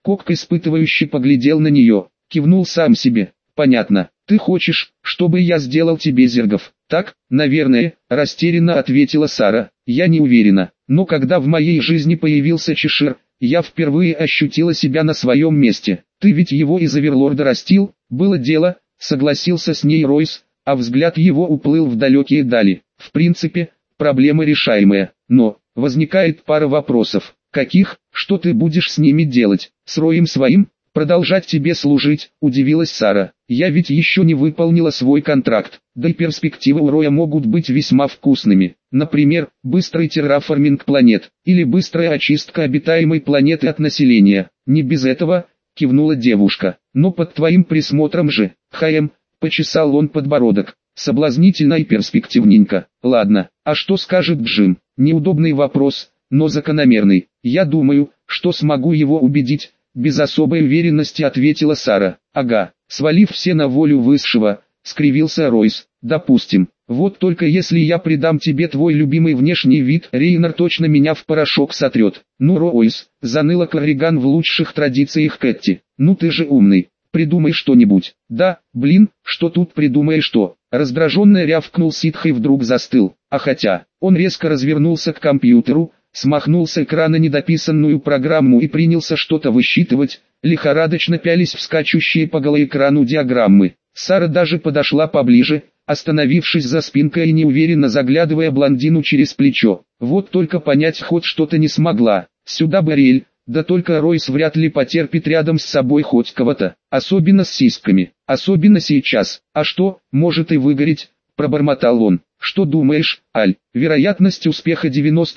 Кок испытывающе поглядел на нее, кивнул сам себе. «Понятно, ты хочешь, чтобы я сделал тебе зергов, так?» «Наверное», растерянно ответила Сара. «Я не уверена, но когда в моей жизни появился Чешир, я впервые ощутила себя на своем месте. Ты ведь его из Оверлорда растил?» «Было дело», согласился с ней Ройс, а взгляд его уплыл в далекие дали. «В принципе, проблема решаемая, но возникает пара вопросов. Каких? Что ты будешь с ними делать? С Роем своим? Продолжать тебе служить?» – удивилась Сара. «Я ведь еще не выполнила свой контракт, да и перспективы у Роя могут быть весьма вкусными. Например, быстрый терраформинг планет, или быстрая очистка обитаемой планеты от населения. Не без этого», – кивнула девушка. «Но под твоим присмотром же, Хаем», – почесал он подбородок. «Соблазнительно и перспективненько. Ладно, а что скажет Джим?» «Неудобный вопрос, но закономерный. Я думаю, что смогу его убедить», – без особой уверенности ответила Сара. «Ага, свалив все на волю высшего», – скривился Ройс. «Допустим. Вот только если я придам тебе твой любимый внешний вид, Рейнер точно меня в порошок сотрет». «Ну, Ройс», – заныла Корриган в лучших традициях Кэти. «Ну ты же умный. Придумай что-нибудь». «Да, блин, что тут придумаешь-то?» Раздраженно рявкнул Ситха и вдруг застыл. А хотя, он резко развернулся к компьютеру, смахнул с экрана недописанную программу и принялся что-то высчитывать, лихорадочно пялись в скачущие по голоэкрану диаграммы. Сара даже подошла поближе, остановившись за спинкой и неуверенно заглядывая блондину через плечо. Вот только понять ход что-то не смогла. Сюда Барель, да только Ройс вряд ли потерпит рядом с собой хоть кого-то, особенно с сиськами, особенно сейчас. «А что, может и выгореть?» – пробормотал он. «Что думаешь, Аль? Вероятность успеха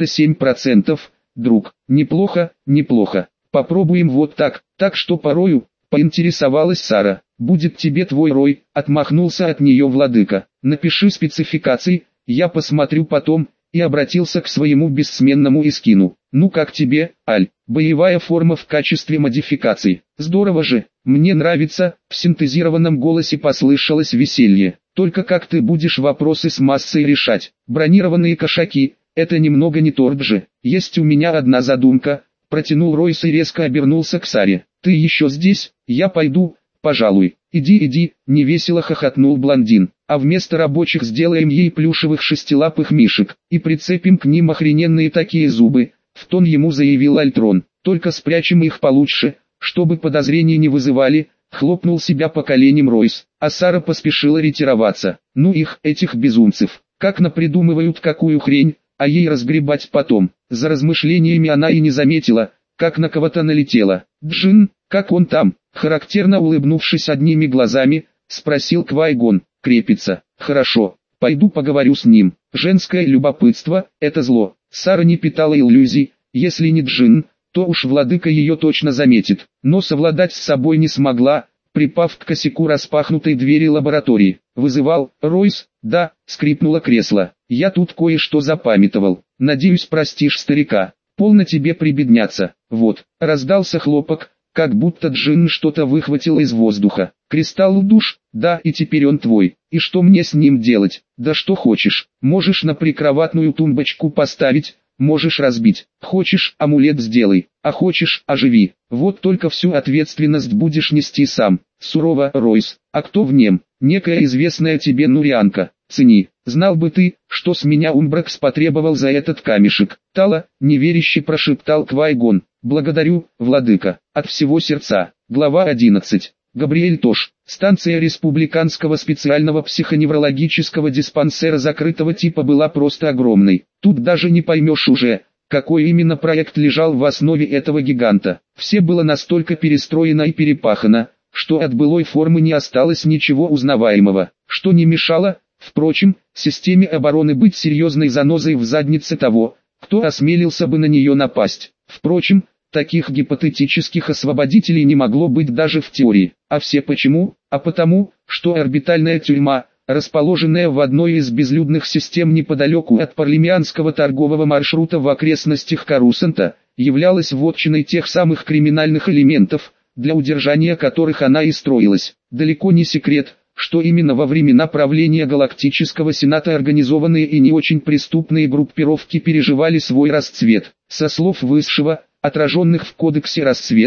97%, друг. Неплохо, неплохо. Попробуем вот так». «Так что порою?» – поинтересовалась Сара. «Будет тебе твой Рой», – отмахнулся от нее владыка. «Напиши спецификации, я посмотрю потом», и обратился к своему бессменному Искину. «Ну как тебе, Аль, боевая форма в качестве модификации?» «Здорово же, мне нравится», – в синтезированном голосе послышалось веселье. «Только как ты будешь вопросы с массой решать? Бронированные кошаки, это немного не торт же. Есть у меня одна задумка», – протянул Ройс и резко обернулся к Саре. «Ты еще здесь? Я пойду, пожалуй». «Иди», – невесело хохотнул блондин. «А вместо рабочих сделаем ей плюшевых шестилапых мишек, и прицепим к ним охрененные такие зубы», – в тон ему заявил Альтрон. «Только спрячем их получше, чтобы подозрений не вызывали», – хлопнул себя по коленям Ройс, а Сара поспешила ретироваться. «Ну их, этих безумцев, как напридумывают какую хрень, а ей разгребать потом». За размышлениями она и не заметила, как на кого-то налетела. «Джин, как он там?» Характерно улыбнувшись одними глазами, спросил Квай-Гон. «Крепится. Хорошо, пойду поговорю с ним». Женское любопытство – это зло. Сара не питала иллюзий, если не Джин, то уж владыка ее точно заметит. Но совладать с собой не смогла, припав к косяку распахнутой двери лаборатории. «Вызывал, Ройс?» «Да», – скрипнуло кресло. «Я тут кое-что запамятовал. Надеюсь, простишь старика. Полно тебе прибедняться». Вот, раздался хлопок, как будто Джин что-то выхватил из воздуха. «Кристалл душ? Да, и теперь он твой. И что мне с ним делать?» «Да что хочешь. Можешь на прикроватную тумбочку поставить, можешь разбить. Хочешь, амулет сделай, а хочешь, оживи. Вот только всю ответственность будешь нести сам». Сурово, Ройс. «А кто в нем?» «Некая известная тебе нурианка. Цени. Знал бы ты, что с меня Умбракс потребовал за этот камешек». «Тала», неверяще прошептал Квай-Гон. «Благодарю, владыка, от всего сердца». Глава 11. Габриэль Тош. Станция республиканского специального психоневрологического диспансера закрытого типа была просто огромной. Тут даже не поймешь уже, какой именно проект лежал в основе этого гиганта. Все было настолько перестроено и перепахано, что от былой формы не осталось ничего узнаваемого, что не мешало, впрочем, системе обороны быть серьезной занозой в заднице того, кто осмелился бы на нее напасть. Впрочем, таких гипотетических освободителей не могло быть даже в теории. А все почему? А потому, что орбитальная тюрьма, расположенная в одной из безлюдных систем неподалеку от парлемианского торгового маршрута в окрестностях Карусанта, являлась вотчиной тех самых криминальных элементов, для удержания которых она и строилась. Далеко не секрет, что именно во времена правления Галактического Сената организованные и не очень преступные группировки переживали свой расцвет. Со слов Высшего, отраженных в Кодексе Расцвета,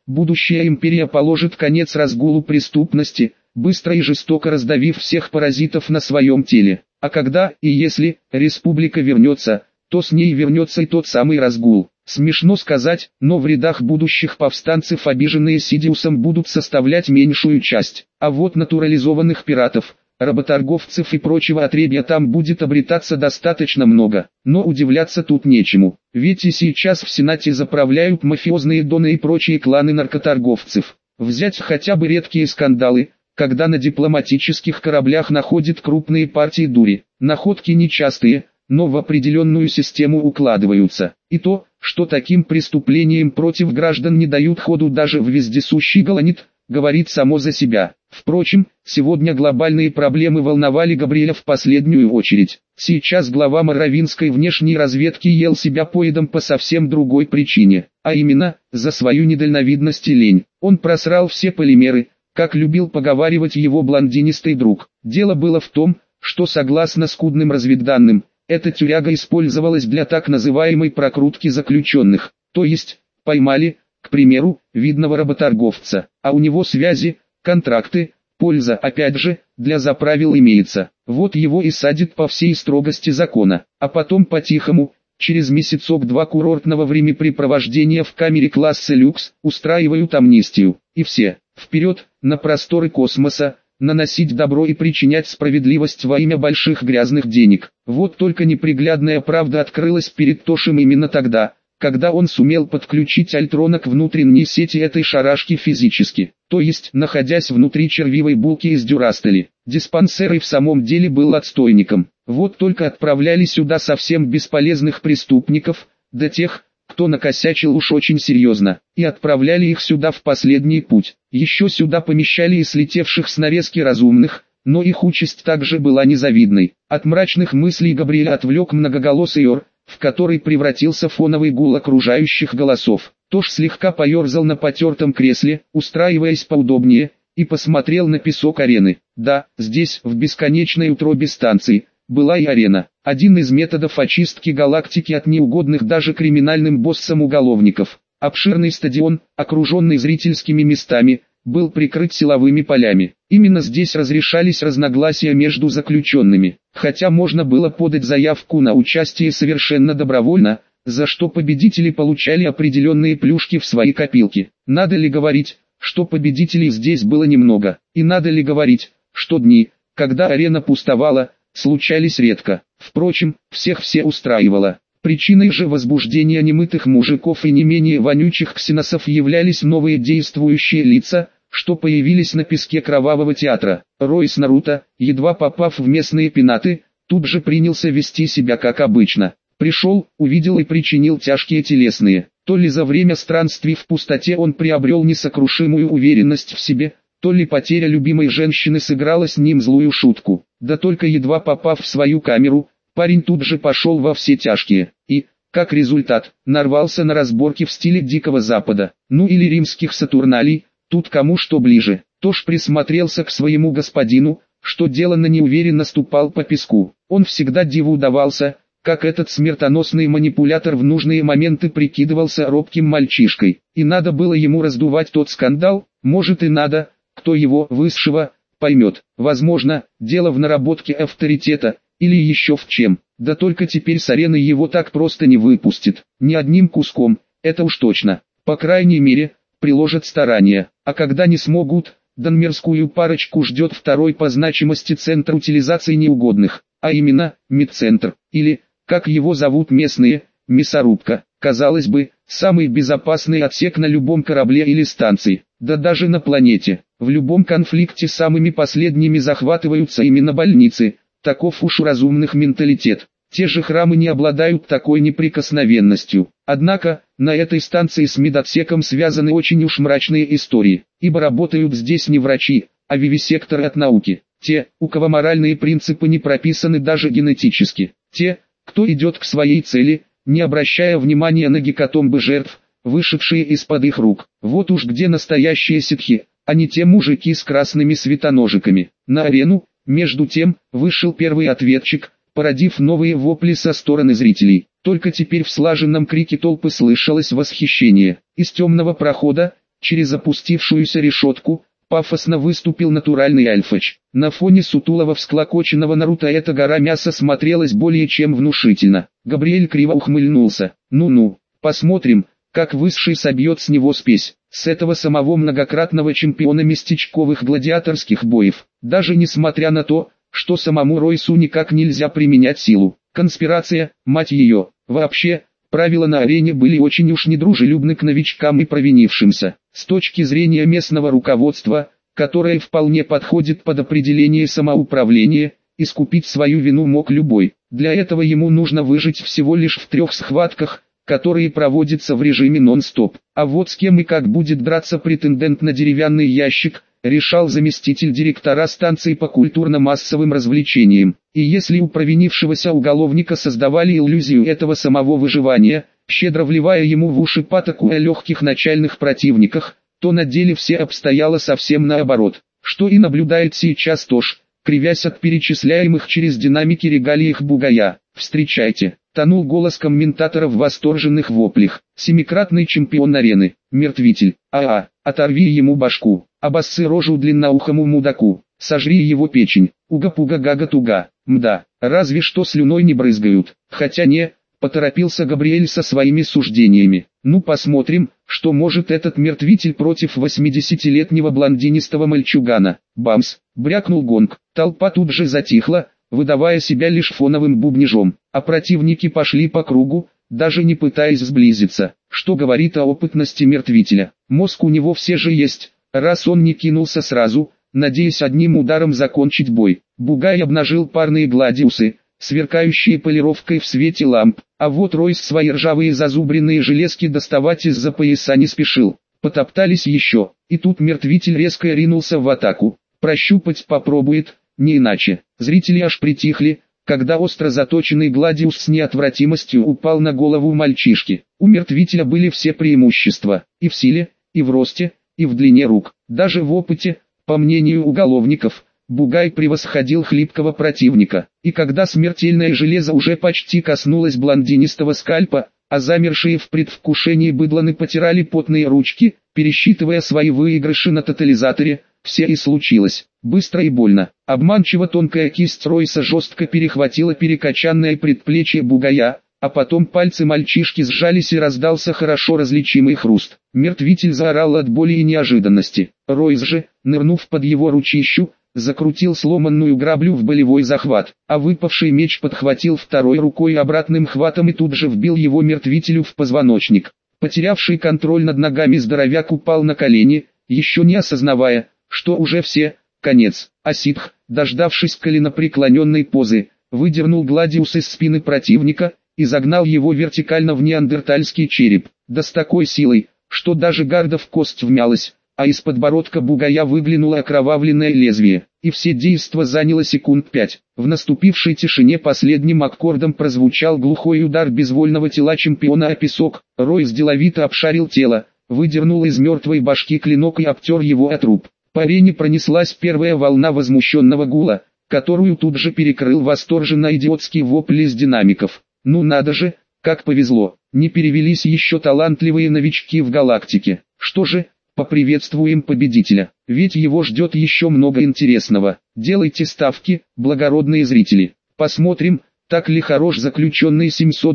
будущая империя положит конец разгулу преступности, быстро и жестоко раздавив всех паразитов на своем теле. А когда и если республика вернется, то с ней вернется и тот самый разгул. Смешно сказать, но в рядах будущих повстанцев обиженные Сидиусом будут составлять меньшую часть. А вот натурализованных пиратов, работорговцев и прочего отребья там будет обретаться достаточно много. Но удивляться тут нечему, ведь и сейчас в Сенате заправляют мафиозные доны и прочие кланы наркоторговцев. Взять хотя бы редкие скандалы, когда на дипломатических кораблях находят крупные партии дури. Находки нечастые, но в определенную систему укладываются. И то, что таким преступлениям против граждан не дают ходу даже в вездесущий голонит, говорит само за себя. Впрочем, сегодня глобальные проблемы волновали Габриэля в последнюю очередь. Сейчас глава моровинской внешней разведки ел себя поедом по совсем другой причине, а именно, за свою недальновидность и лень. Он просрал все полимеры, как любил поговаривать его блондинистый друг. Дело было в том, что согласно скудным разведданным, эта тюряга использовалась для так называемой прокрутки заключенных, то есть, поймали, к примеру, видного работорговца, а у него связи, контракты, польза опять же, для заправил имеется. Вот его и садит по всей строгости закона, а потом по-тихому, через месяцок-два курортного времяпрепровождения в камере класса люкс, устраивают амнистию, и все, вперед, на просторы космоса, наносить добро и причинять справедливость во имя больших грязных денег. Вот только неприглядная правда открылась перед Тошем именно тогда, когда он сумел подключить Альтрона к внутренней сети этой шарашки физически, то есть находясь внутри червивой булки из дюрастели. Диспансер и в самом деле был отстойником. Вот только отправляли сюда совсем бесполезных преступников, до тех, кто накосячил уж очень серьезно, и отправляли их сюда в последний путь. Еще сюда помещали и слетевших с нарезки разумных, но их участь также была незавидной. От мрачных мыслей Габриэля отвлек многоголосый ор, в который превратился фоновый гул окружающих голосов. Тош слегка поерзал на потертом кресле, устраиваясь поудобнее, и посмотрел на песок арены. Да, здесь, в бесконечной утробе станции, была и арена. Один из методов очистки галактики от неугодных даже криминальным боссам уголовников. Обширный стадион, окруженный зрительскими местами, был прикрыт силовыми полями. Именно здесь разрешались разногласия между заключенными. Хотя можно было подать заявку на участие совершенно добровольно, за что победители получали определенные плюшки в свои копилки. Надо ли говорить, что победителей здесь было немного? И надо ли говорить, что дни, когда арена пустовала, случались редко? Впрочем, всех все устраивало. Причиной же возбуждения немытых мужиков и не менее вонючих ксеносов являлись новые действующие лица, что появились на песке кровавого театра. Ройс Наруто, едва попав в местные пенаты, тут же принялся вести себя как обычно. Пришел, увидел и причинил тяжкие телесные. То ли за время странствий в пустоте он приобрел несокрушимую уверенность в себе, то ли потеря любимой женщины сыграла с ним злую шутку. Да только едва попав в свою камеру, парень тут же пошел во все тяжкие, и, как результат, нарвался на разборки в стиле Дикого Запада, ну или римских сатурналей, тут кому что ближе. Тош присмотрелся к своему господину, что деланно неуверенно ступал по песку. Он всегда диву удавался, как этот смертоносный манипулятор в нужные моменты прикидывался робким мальчишкой. И надо было ему раздувать тот скандал, может и надо, кто его, высшего, поймет. Возможно, дело в наработке авторитета, или еще в чем. Да только теперь с арены его так просто не выпустит. Ни одним куском, это уж точно. По крайней мере, приложат старания. А когда не смогут, донмерскую парочку ждет второй по значимости центр утилизации неугодных, а именно, медцентр, или, как его зовут местные, мясорубка. Казалось бы, самый безопасный отсек на любом корабле или станции, да даже на планете. В любом конфликте самыми последними захватываются именно больницы. Таков уж у разумных менталитет. Те же храмы не обладают такой неприкосновенностью. Однако, на этой станции с медотсеком связаны очень уж мрачные истории, ибо работают здесь не врачи, а вивисекторы от науки. Те, у кого моральные принципы не прописаны даже генетически. Те, кто идет к своей цели, не обращая внимания на гекатомбы жертв, вышедшие из-под их рук. Вот уж где настоящие ситхи, а не те мужики с красными светоножиками. На арену, между тем, вышел первый ответчик, породив новые вопли со стороны зрителей. Только теперь в слаженном крике толпы слышалось восхищение. Из темного прохода, Через опустившуюся решетку пафосно выступил натуральный альфач. На фоне сутулого всклокоченного Наруто эта гора мяса смотрелась более чем внушительно. Габриэль криво ухмыльнулся. Ну-ну, посмотрим, как Высший собьет с него спесь. С этого самого многократного чемпиона местечковых гладиаторских боев. Даже несмотря на то, что самому Ройсу никак нельзя применять силу. Конспирация, мать ее. Вообще, правила на арене были очень уж недружелюбны к новичкам и провинившимся. С точки зрения местного руководства, которое вполне подходит под определение самоуправления, искупить свою вину мог любой. Для этого ему нужно выжить всего лишь в 3 схватках, которые проводятся в режиме нон-стоп. А вот с кем и как будет драться претендент на деревянный ящик, решал заместитель директора станции по культурно-массовым развлечениям. И если у провинившегося уголовника создавали иллюзию этого самого выживания, щедро вливая ему в уши патоку о легких начальных противниках, то на деле все обстояло совсем наоборот. Что и наблюдает сейчас Тош, кривясь от перечисляемых через динамики регалиях бугая. «Встречайте!» — тонул голос комментатора в восторженных воплях. «Семикратный чемпион арены, мертвитель, оторви ему башку, обоссы рожу длинноухому мудаку, сожри его печень, уга-пуга-гага-туга, мда, разве что слюной не брызгают, хотя не...» Поторопился Габриэль со своими суждениями. «Ну посмотрим, что может этот мертвитель против 80-летнего блондинистого мальчугана». Бамс! Брякнул гонг. Толпа тут же затихла, выдавая себя лишь фоновым бубнижом. А противники пошли по кругу, даже не пытаясь сблизиться. Что говорит о опытности мертвителя. Мозг у него все же есть, раз он не кинулся сразу, надеясь одним ударом закончить бой. Бугай обнажил парные гладиусы, сверкающие полировкой в свете ламп, а вот Ройс свои ржавые зазубренные железки доставать из-за пояса не спешил. Потоптались еще, и тут мертвитель резко ринулся в атаку. Прощупать попробует, не иначе. Зрители аж притихли, когда остро заточенный гладиус с неотвратимостью упал на голову мальчишки. У мертвителя были все преимущества, и в силе, и в росте, и в длине рук. Даже в опыте, по мнению уголовников, Бугай превосходил хлипкого противника, и когда смертельное железо уже почти коснулось блондинистого скальпа, а замершие в предвкушении быдланы потирали потные ручки, пересчитывая свои выигрыши на тотализаторе, все и случилось. Быстро и больно. Обманчиво тонкая кисть Ройса жестко перехватила перекачанное предплечье Бугая, а потом пальцы мальчишки сжались и раздался хорошо различимый хруст. Мертвитель заорал от боли и неожиданности. Ройс же, нырнув под его ручищу, закрутил сломанную граблю в болевой захват, а выпавший меч подхватил второй рукой обратным хватом и тут же вбил его мертвителю в позвоночник. Потерявший контроль над ногами здоровяк упал на колени, еще не осознавая, что уже все, конец. А ситх, дождавшись коленопреклоненной позы, выдернул гладиус из спины противника и загнал его вертикально в неандертальский череп, да с такой силой, что даже гарда в кость вмялась, а из подбородка Бугая выглянуло окровавленное лезвие, и все действо заняло секунд 5. В наступившей тишине последним аккордом прозвучал глухой удар безвольного тела чемпиона о песок. Ройс деловито обшарил тело, выдернул из мертвой башки клинок и обтер его о труп. По арене пронеслась первая волна возмущенного гула, которую тут же перекрыл восторженно идиотский вопль из динамиков. Ну надо же, как повезло, не перевелись еще талантливые новички в галактике. Что же, поприветствуем победителя, ведь его ждет еще много интересного. Делайте ставки, благородные зрители. Посмотрим, так ли хорош заключенный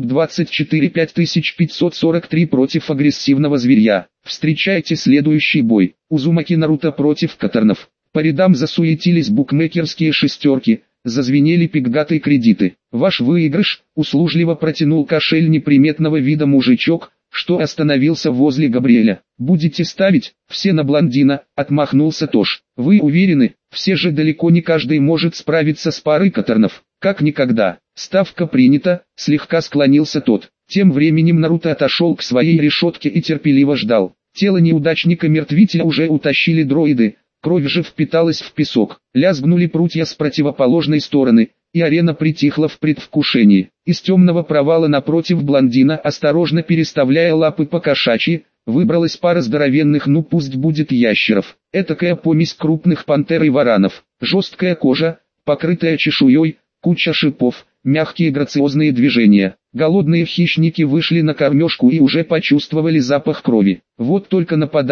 724-5543 против агрессивного зверья. Встречайте следующий бой. Узумаки Наруто против Каторнов. По рядам засуетились букмекерские шестерки, зазвенели пикгаты кредиты. Ваш выигрыш, услужливо протянул кошель неприметного вида мужичок, что остановился возле Габриэля. Будете ставить, все на блондина, отмахнулся Тош. Вы уверены, все же далеко не каждый может справиться с парой Каторнов. Как никогда. Ставка принята, слегка склонился тот. Тем временем Наруто отошел к своей решетке и терпеливо ждал. Тело неудачника-мертвителя уже утащили дроиды, кровь же впиталась в песок. Лязгнули прутья с противоположной стороны, и арена притихла в предвкушении. Из темного провала напротив блондина, осторожно переставляя лапы по-кошачьи, выбралась пара здоровенных, ну пусть будет ящеров. Этакая помесь крупных пантер и варанов. Жесткая кожа, покрытая чешуей, куча шипов, мягкие грациозные движения. Голодные хищники вышли на кормежку и уже почувствовали запах крови. Вот только нападать,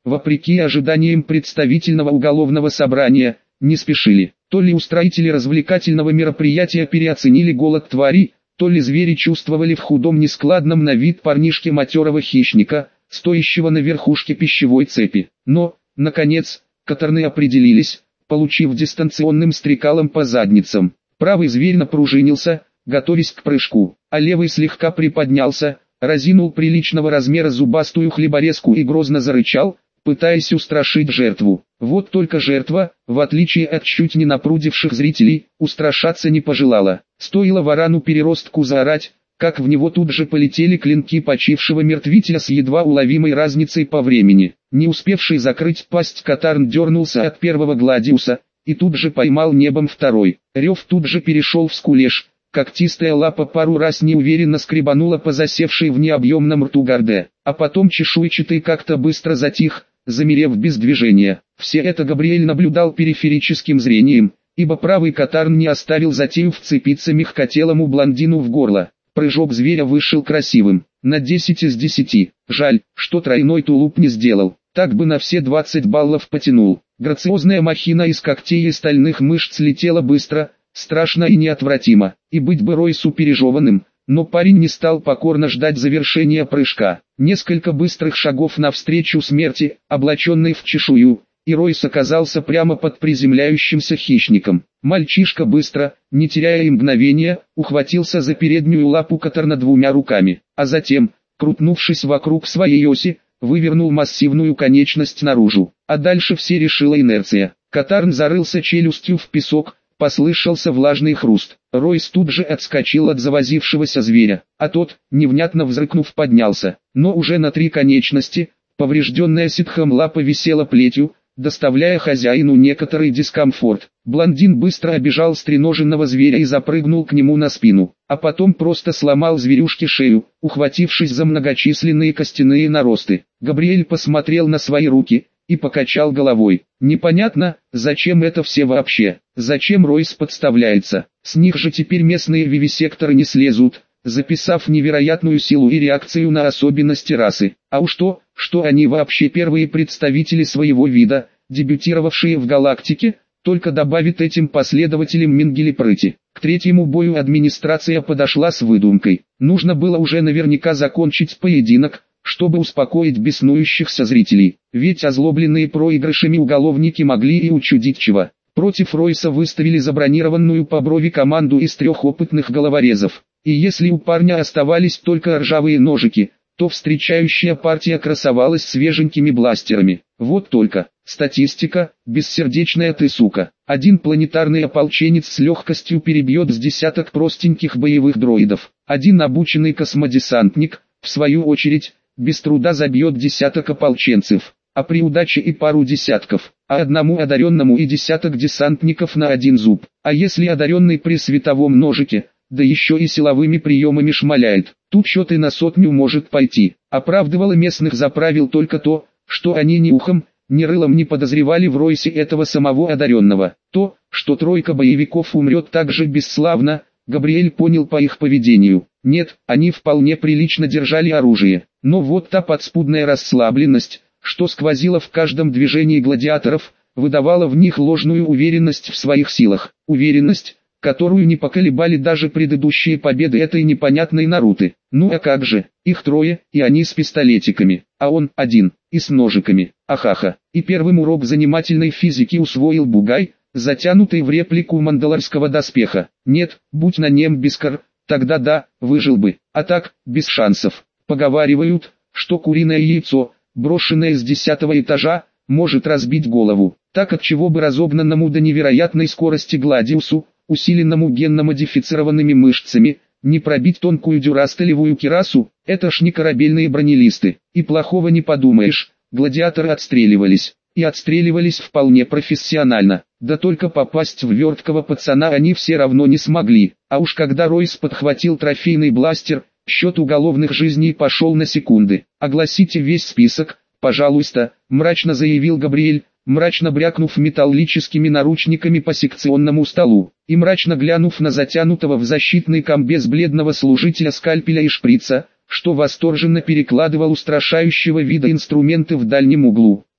вопреки ожиданиям представительного уголовного собрания, не спешили. То ли устроители развлекательного мероприятия переоценили голод тварей, то ли звери чувствовали в худом нескладном на вид парнишке матерого хищника, стоящего на верхушке пищевой цепи. Но, наконец, каторны определились, получив дистанционным стрекалом по задницам. Правый зверь напружинился, готовясь к прыжку, а левый слегка приподнялся, разинул приличного размера зубастую хлеборезку и грозно зарычал, пытаясь устрашить жертву. Вот только жертва, в отличие от чуть не напрудивших зрителей, устрашаться не пожелала. Стоило варану-переростку заорать, как в него тут же полетели клинки почившего мертвителя с едва уловимой разницей по времени. Не успевший закрыть пасть Катарн дернулся от первого гладиуса, и тут же поймал небом второй. Рев тут же перешел в скулеж. Когтистая лапа пару раз неуверенно скребанула по засевшей в необъемном рту Горде, а потом чешуйчатый как-то быстро затих, замерев без движения. Все это Габриэль наблюдал периферическим зрением, ибо правый Катарн не оставил затею вцепиться мягкотелому блондину в горло. Прыжок зверя вышел красивым, на 10 из 10. Жаль, что тройной тулуп не сделал, так бы на все 20 баллов потянул. Грациозная махина из когтей и стальных мышц летела быстро, страшно и неотвратимо, и быть бы Ройсу пережеванным, но парень не стал покорно ждать завершения прыжка. Несколько быстрых шагов навстречу смерти, облаченной в чешую, и Ройс оказался прямо под приземляющимся хищником. Мальчишка быстро, не теряя и мгновения, ухватился за переднюю лапу Катарна двумя руками, а затем, крутнувшись вокруг своей оси, вывернул массивную конечность наружу. А дальше все решила инерция. Катарн зарылся челюстью в песок, послышался влажный хруст. Ройс тут же отскочил от завозившегося зверя, а тот, невнятно взрыкнув, поднялся. Но уже на 3 конечности, поврежденная ситхом лапа висела плетью, доставляя хозяину некоторый дискомфорт. Блондин быстро обежал стреноженного зверя и запрыгнул к нему на спину, а потом просто сломал зверюшке шею, ухватившись за многочисленные костяные наросты. Габриэль посмотрел на свои руки и покачал головой. Непонятно, зачем это все вообще, зачем Ройс подставляется, с них же теперь местные вивисекторы не слезут, записав невероятную силу и реакцию на особенности расы. А уж то, что они вообще первые представители своего вида, дебютировавшие в галактике, только добавит этим последователям Менгеле прыти. К третьему бою администрация подошла с выдумкой. Нужно было уже наверняка закончить поединок, чтобы успокоить беснующихся зрителей, ведь озлобленные проигрышами уголовники могли и учудить чего. Против Ройса выставили забронированную по брови команду из 3 опытных головорезов, и если у парня оставались только ржавые ножики, то встречающая партия красовалась свеженькими бластерами. Вот только, статистика, бессердечная ты сука. Один планетарный ополченец с легкостью перебьет с десяток простеньких боевых дроидов. Один обученный космодесантник, в свою очередь, без труда забьет десяток ополченцев, а при удаче и пару десятков, а одному одаренному и десяток десантников на один зуб. А если одаренный при световом ножике, да еще и силовыми приемами шмаляет, тут счет и на 100 может пойти. Оправдывало местных заправил только то, что они ни ухом, ни рылом не подозревали в Ройсе этого самого одаренного. То, что тройка боевиков умрет так же бесславно, Габриэль понял по их поведению. Нет, они вполне прилично держали оружие, но вот та подспудная расслабленность, что сквозила в каждом движении гладиаторов, выдавала в них ложную уверенность в своих силах. Уверенность, которую не поколебали даже предыдущие победы этой непонятной Наруты. Ну а как же, их 3, и они с пистолетиками, а он один, и с ножиками. Ахаха. И первым урок занимательной физики усвоил Бугай, затянутый в реплику мандалорского доспеха. Нет, будь на нем Бискар, тогда да, выжил бы, а так, без шансов. Поговаривают, что куриное яйцо, брошенное с 10-го этажа, может разбить голову. Так от чего бы разогнанному до невероятной скорости Гладиусу, усиленному генно-модифицированными мышцами, не пробить тонкую дюрастелевую кирасу, это ж не корабельные бронелисты. И плохого не подумаешь, гладиаторы отстреливались. И отстреливались вполне профессионально. Да только попасть в верткого пацана они все равно не смогли. А уж когда Ройс подхватил трофейный бластер, счет уголовных жизней пошел на секунды. «Огласите весь список, пожалуйста», — мрачно заявил Габриэль, мрачно брякнув металлическими наручниками по секционному столу, и мрачно глянув на затянутого в защитный комбез бледного служителя скальпеля и шприца, что восторженно перекладывал устрашающего вида инструменты в дальнем углу.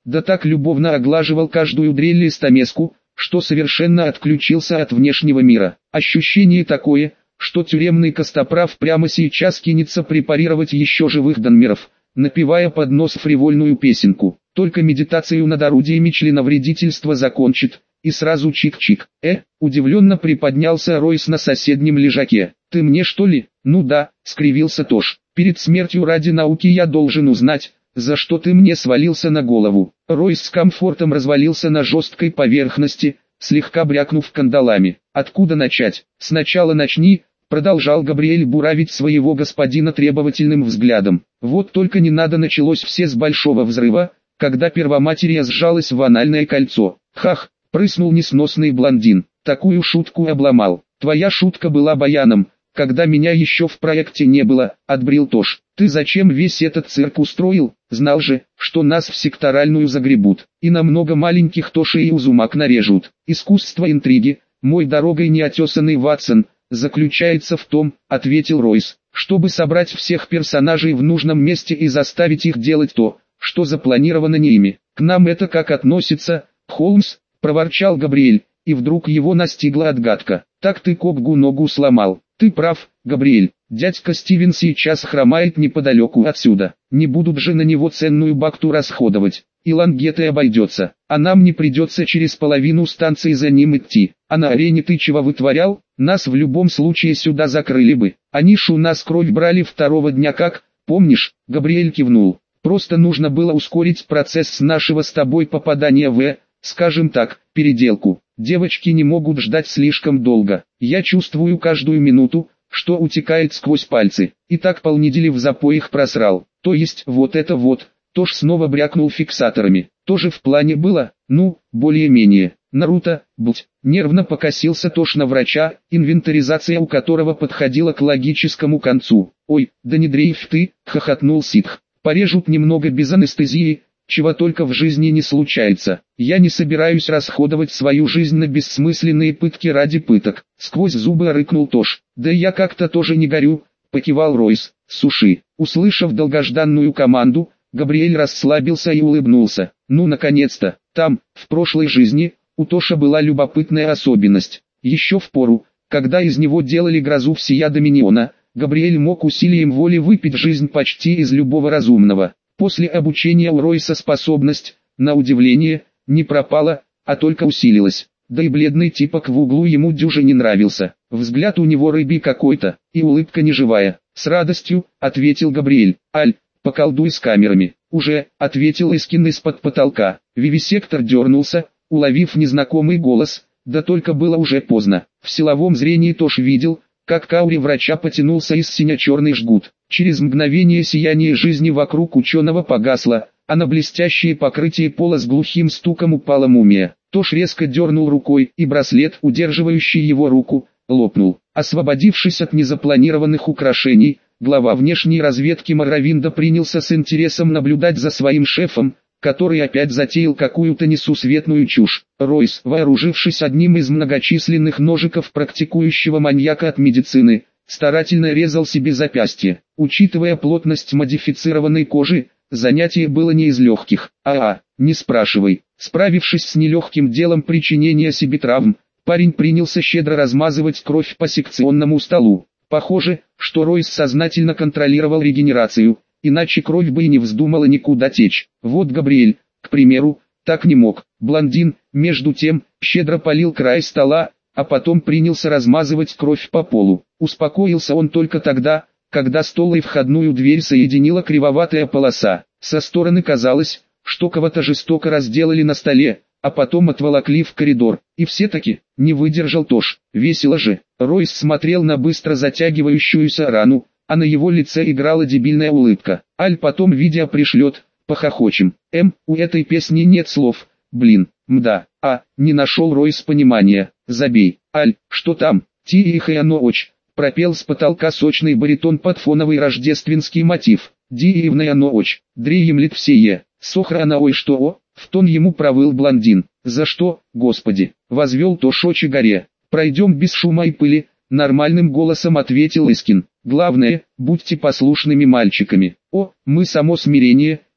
да так любовно оглаживал каждую дрель и стамеску, что совершенно отключился от внешнего мира. Ощущение такое, что тюремный костоправ прямо сейчас кинется препарировать еще живых донмеров, напевая под нос фривольную песенку. Только медитацию над орудиями членовредительства закончит, и сразу чик-чик. Удивленно приподнялся Ройс на соседнем лежаке. «Ты мне что ли?» «Ну да», — скривился Тош. «Перед смертью ради науки я должен узнать, за что ты мне свалился на голову». Ройс с комфортом развалился на жесткой поверхности, слегка брякнув кандалами. «Откуда начать?» «Сначала начни», — продолжал Габриэль буравить своего господина требовательным взглядом. «Вот только не надо, началось все с большого взрыва, когда первоматерия сжалась в анальное кольцо». «Хах!» — прыснул несносный блондин. «Такую шутку обломал. Твоя шутка была баяном, когда меня еще в проекте не было», — отбрил Тош. «Ты зачем весь этот цирк устроил? Знал же, что нас в секторальную загребут, и на много маленьких Тоши и Узумак нарежут. Искусство интриги, мой дорогой неотесанный Ватсон, заключается в том», — ответил Ройс, «чтобы собрать всех персонажей в нужном месте и заставить их делать то, что запланировано не ими. К нам это как относится, Холмс?» — проворчал Габриэль, и вдруг его настигла отгадка. «Так ты Кобгу ногу сломал». «Ты прав, Габриэль, дядька Стивен сейчас хромает неподалеку отсюда. Не будут же на него ценную бакту расходовать. И Лангеты обойдется, а нам не придется через половину станции за ним идти. А на арене ты чего вытворял? Нас в любом случае сюда закрыли бы. Они ж у нас кровь брали второго дня как, помнишь?» Габриэль кивнул. «Просто нужно было ускорить процесс с нашего с тобой попадания в, скажем так, переделку. Девочки не могут ждать слишком долго. Я чувствую каждую минуту, что утекает сквозь пальцы. И так полнедели в запоях просрал. То есть вот это вот». Тош снова брякнул фиксаторами. «Тоже в плане было? Ну, более-менее. Наруто, блять». Нервно покосился Тош на врача, инвентаризация у которого подходила к логическому концу. «Ой, да не дрейф ты», — хохотнул Ситх. «Порежут немного без анестезии, чего только в жизни не случается. Я не собираюсь расходовать свою жизнь на бессмысленные пытки ради пыток», — сквозь зубы рыкнул Тош. «Да я как-то тоже не горю», — покивал Ройс. «Суши». Услышав долгожданную команду, Габриэль расслабился и улыбнулся. «Ну наконец-то, там, в прошлой жизни, у Тоша была любопытная особенность. Еще в пору, когда из него делали грозу всея Доминиона, Габриэль мог усилием воли выпить жизнь почти из любого разумного. После обучения у Ройса способность, на удивление, не пропала, а только усилилась. Да и бледный типок в углу ему дюже не нравился. Взгляд у него рыбий какой-то, и улыбка неживая. «С радостью», — ответил Габриэль. «Аль, поколдуй с камерами». «Уже», — ответил Искин из-под потолка. Вивисектор дернулся, уловив незнакомый голос, да только было уже поздно. В силовом зрении Тош видел, как к ауре врача потянулся из сине-черный жгут. Через мгновение сияние жизни вокруг ученого погасло, а на блестящее покрытие пола с глухим стуком упала мумия. Тош резко дернул рукой, и браслет, удерживающий его руку, лопнул. Освободившись от незапланированных украшений, глава внешней разведки Моровинда принялся с интересом наблюдать за своим шефом, который опять затеял какую-то несусветную чушь. Ройс, вооружившись одним из многочисленных ножиков практикующего маньяка от медицины, старательно резал себе запястье. Учитывая плотность модифицированной кожи, занятие было не из легких. Не спрашивай. Справившись с нелегким делом причинения себе травм, парень принялся щедро размазывать кровь по секционному столу. Похоже, что Ройс сознательно контролировал регенерацию, иначе кровь бы и не вздумала никуда течь. Вот Габриэль, к примеру, так не мог. Блондин, между тем, щедро полил край стола, а потом принялся размазывать кровь по полу. Успокоился он только тогда, когда стол и входную дверь соединила кривоватая полоса. Со стороны казалось, что кого-то жестоко разделали на столе, а потом отволокли в коридор. И все-таки, не выдержал Тош. Весело же. Ройс смотрел на быстро затягивающуюся рану, а на его лице играла дебильная улыбка. Аль потом видео пришлет, похохочем. У этой песни нет слов, блин, мда. Не нашел Ройс понимания. Забей. Аль, что там? Тихая ночь. Пропел с потолка сочный баритон под фоновый рождественский мотив. Дивная ночь, дреемлет всее. Сохрана ой что? В тон ему провыл блондин. За что, господи? Возвел Тош очи горе. Пройдем без шума и пыли, нормальным голосом ответил Искин. Главное, будьте послушными мальчиками. Мы само смирение,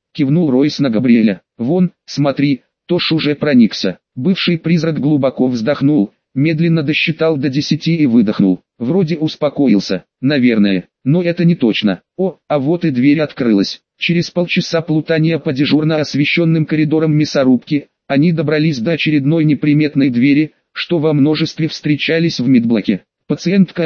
кивнул Ройс на Габриэля. Вон, смотри, Тош уже проникся. Бывший призрак глубоко вздохнул, медленно досчитал до 10 и выдохнул. Вроде успокоился, наверное, но это не точно. О, а вот и дверь открылась. Через полчаса плутания по дежурно освещенным коридорам мясорубки, они добрались до очередной неприметной двери, что во множестве встречались в медблоке. «Пациентка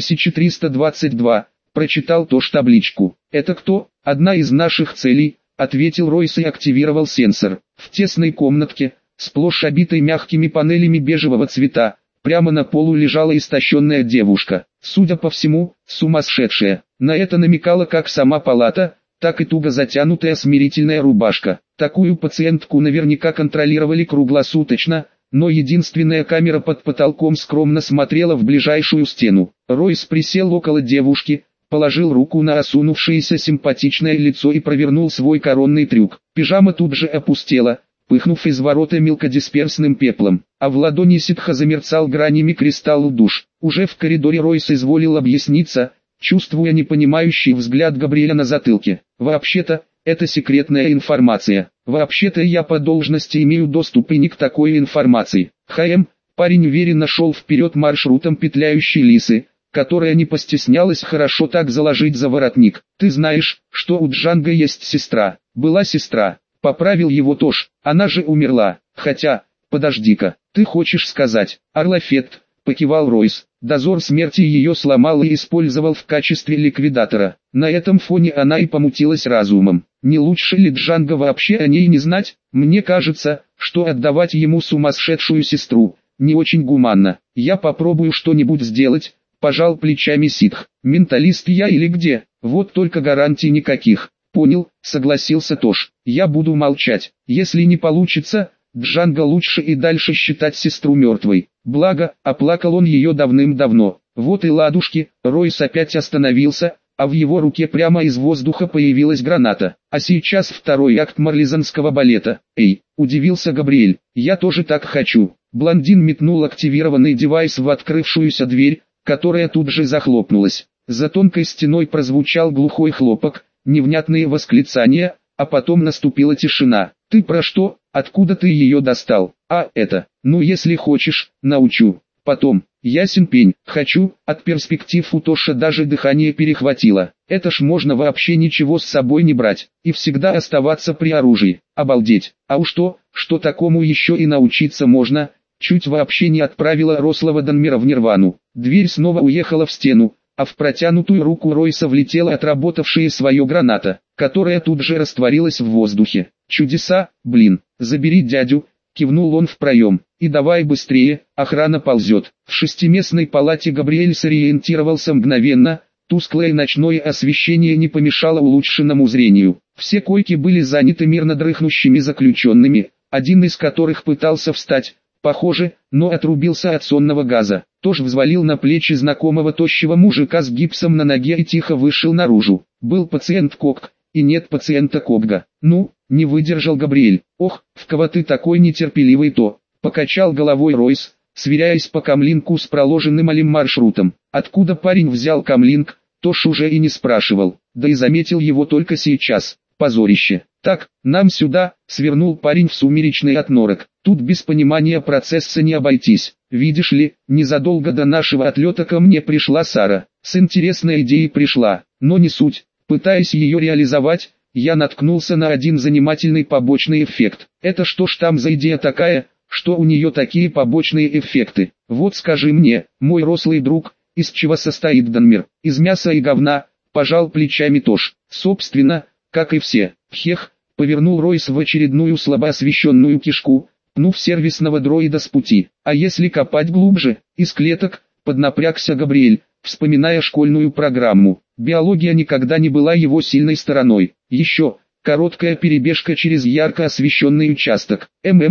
2322», прочитал Тош табличку. «Это кто?» «Одна из наших целей», ответил Ройс и активировал сенсор. В тесной комнатке, сплошь обитой мягкими панелями бежевого цвета, прямо на полу лежала истощенная девушка. Судя по всему, сумасшедшая. На это намекала как сама палата, так и туго затянутая смирительная рубашка. Такую пациентку наверняка контролировали круглосуточно, но единственная камера под потолком скромно смотрела в ближайшую стену. Ройс присел около девушки, положил руку на осунувшееся симпатичное лицо и провернул свой коронный трюк. Пижама тут же опустела, пыхнув из ворота мелкодисперсным пеплом, а в ладони ситха замерцал гранями кристалл душ. Уже в коридоре Ройс изволил объясниться, чувствуя непонимающий взгляд Габриэля на затылке. «Вообще-то, это секретная информация. Вообще-то я по должности имею доступ и не к такой информации». Парень уверенно шел вперед маршрутом петляющей лисы, которая не постеснялась хорошо так заложить за воротник. «Ты знаешь, что у Джанга есть сестра?» «Была сестра», поправил его Тош, «она же умерла. Хотя, подожди-ка, ты хочешь сказать?» «Орлафет», покивал Ройс, «дозор смерти ее сломал и использовал в качестве ликвидатора. На этом фоне она и помутилась разумом. Не лучше ли Джанга вообще о ней не знать? Мне кажется, что отдавать ему сумасшедшую сестру не очень гуманно. Я попробую что-нибудь сделать». Пожал плечами ситх. «Менталист я или где? Вот только гарантий никаких». «Понял», согласился Тош. «Я буду молчать. Если не получится, Джанга лучше и дальше считать сестру мертвой. Благо, оплакал он ее давным-давно. Вот и ладушки». Ройс опять остановился, а в его руке прямо из воздуха появилась граната. «А сейчас второй акт марлезанского балета». «Эй», удивился Габриэль, «я тоже так хочу». Блондин метнул активированный девайс в открывшуюся дверь, которая тут же захлопнулась. За тонкой стеной прозвучал глухой хлопок, невнятные восклицания, а потом наступила тишина. «Ты про что? Откуда ты ее достал?» «А, это, ну если хочешь, научу. Потом, ясен пень, хочу». От перспектив у Тоша даже дыхание перехватило. Это ж можно вообще ничего с собой не брать, и всегда оставаться при оружии. Обалдеть. А уж что такому еще и научиться можно, чуть вообще не отправила рослого Данмира в нирвану. Дверь снова уехала в стену, а в протянутую руку Ройса влетела отработавшая свое граната, которая тут же растворилась в воздухе. «Чудеса, блин, забери дядю», кивнул он в проем, «и давай быстрее, охрана ползет». В шестиместной палате Габриэль сориентировался мгновенно, тусклое ночное освещение не помешало улучшенному зрению. Все койки были заняты мирно дрыхнущими заключенными, один из которых пытался встать, похоже, но отрубился от сонного газа. Тош взвалил на плечи знакомого тощего мужика с гипсом на ноге и тихо вышел наружу. Был пациент Кок, и нет пациента Кобга. «Ну, не выдержал Габриэль. Ох, в кого ты такой нетерпеливый то?» Покачал головой Ройс, сверяясь по камлинку с проложенным алим маршрутом. Откуда парень взял камлинк, Тош уже и не спрашивал, да и заметил его только сейчас. Позорище. «Так, нам сюда», свернул парень в сумеречный отнорок. «Тут без понимания процесса не обойтись. Видишь ли, незадолго до нашего отлета ко мне пришла Сара. С интересной идеей пришла, но не суть. Пытаясь ее реализовать, я наткнулся на один занимательный побочный эффект. Это что ж там за идея такая, что у нее такие побочные эффекты? Вот скажи мне, мой рослый друг, из чего состоит Данмир? Из мяса и говна», пожал плечами Тош. «Собственно, как и все». «Хех», повернул Ройс в очередную слабо освещенную кишку, пнув сервисного дроида с пути. «А если копать глубже, из клеток?» поднапрягся Габриэль, вспоминая школьную программу. Биология никогда не была его сильной стороной. Еще, короткая перебежка через ярко освещенный участок.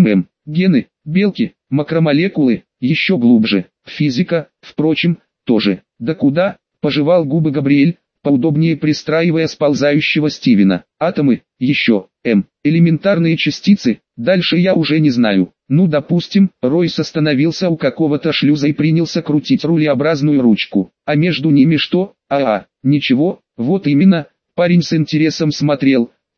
Гены, белки, макромолекулы, еще глубже. Физика, впрочем, тоже. «Да куда?» пожевал губы Габриэль, поудобнее пристраивая сползающего Стивена. «Атомы, еще, элементарные частицы, дальше я уже не знаю». «Ну допустим». Ройс остановился у какого-то шлюза и принялся крутить рулеобразную ручку. «А между ними что?» Ничего, вот именно». Парень с интересом смотрел,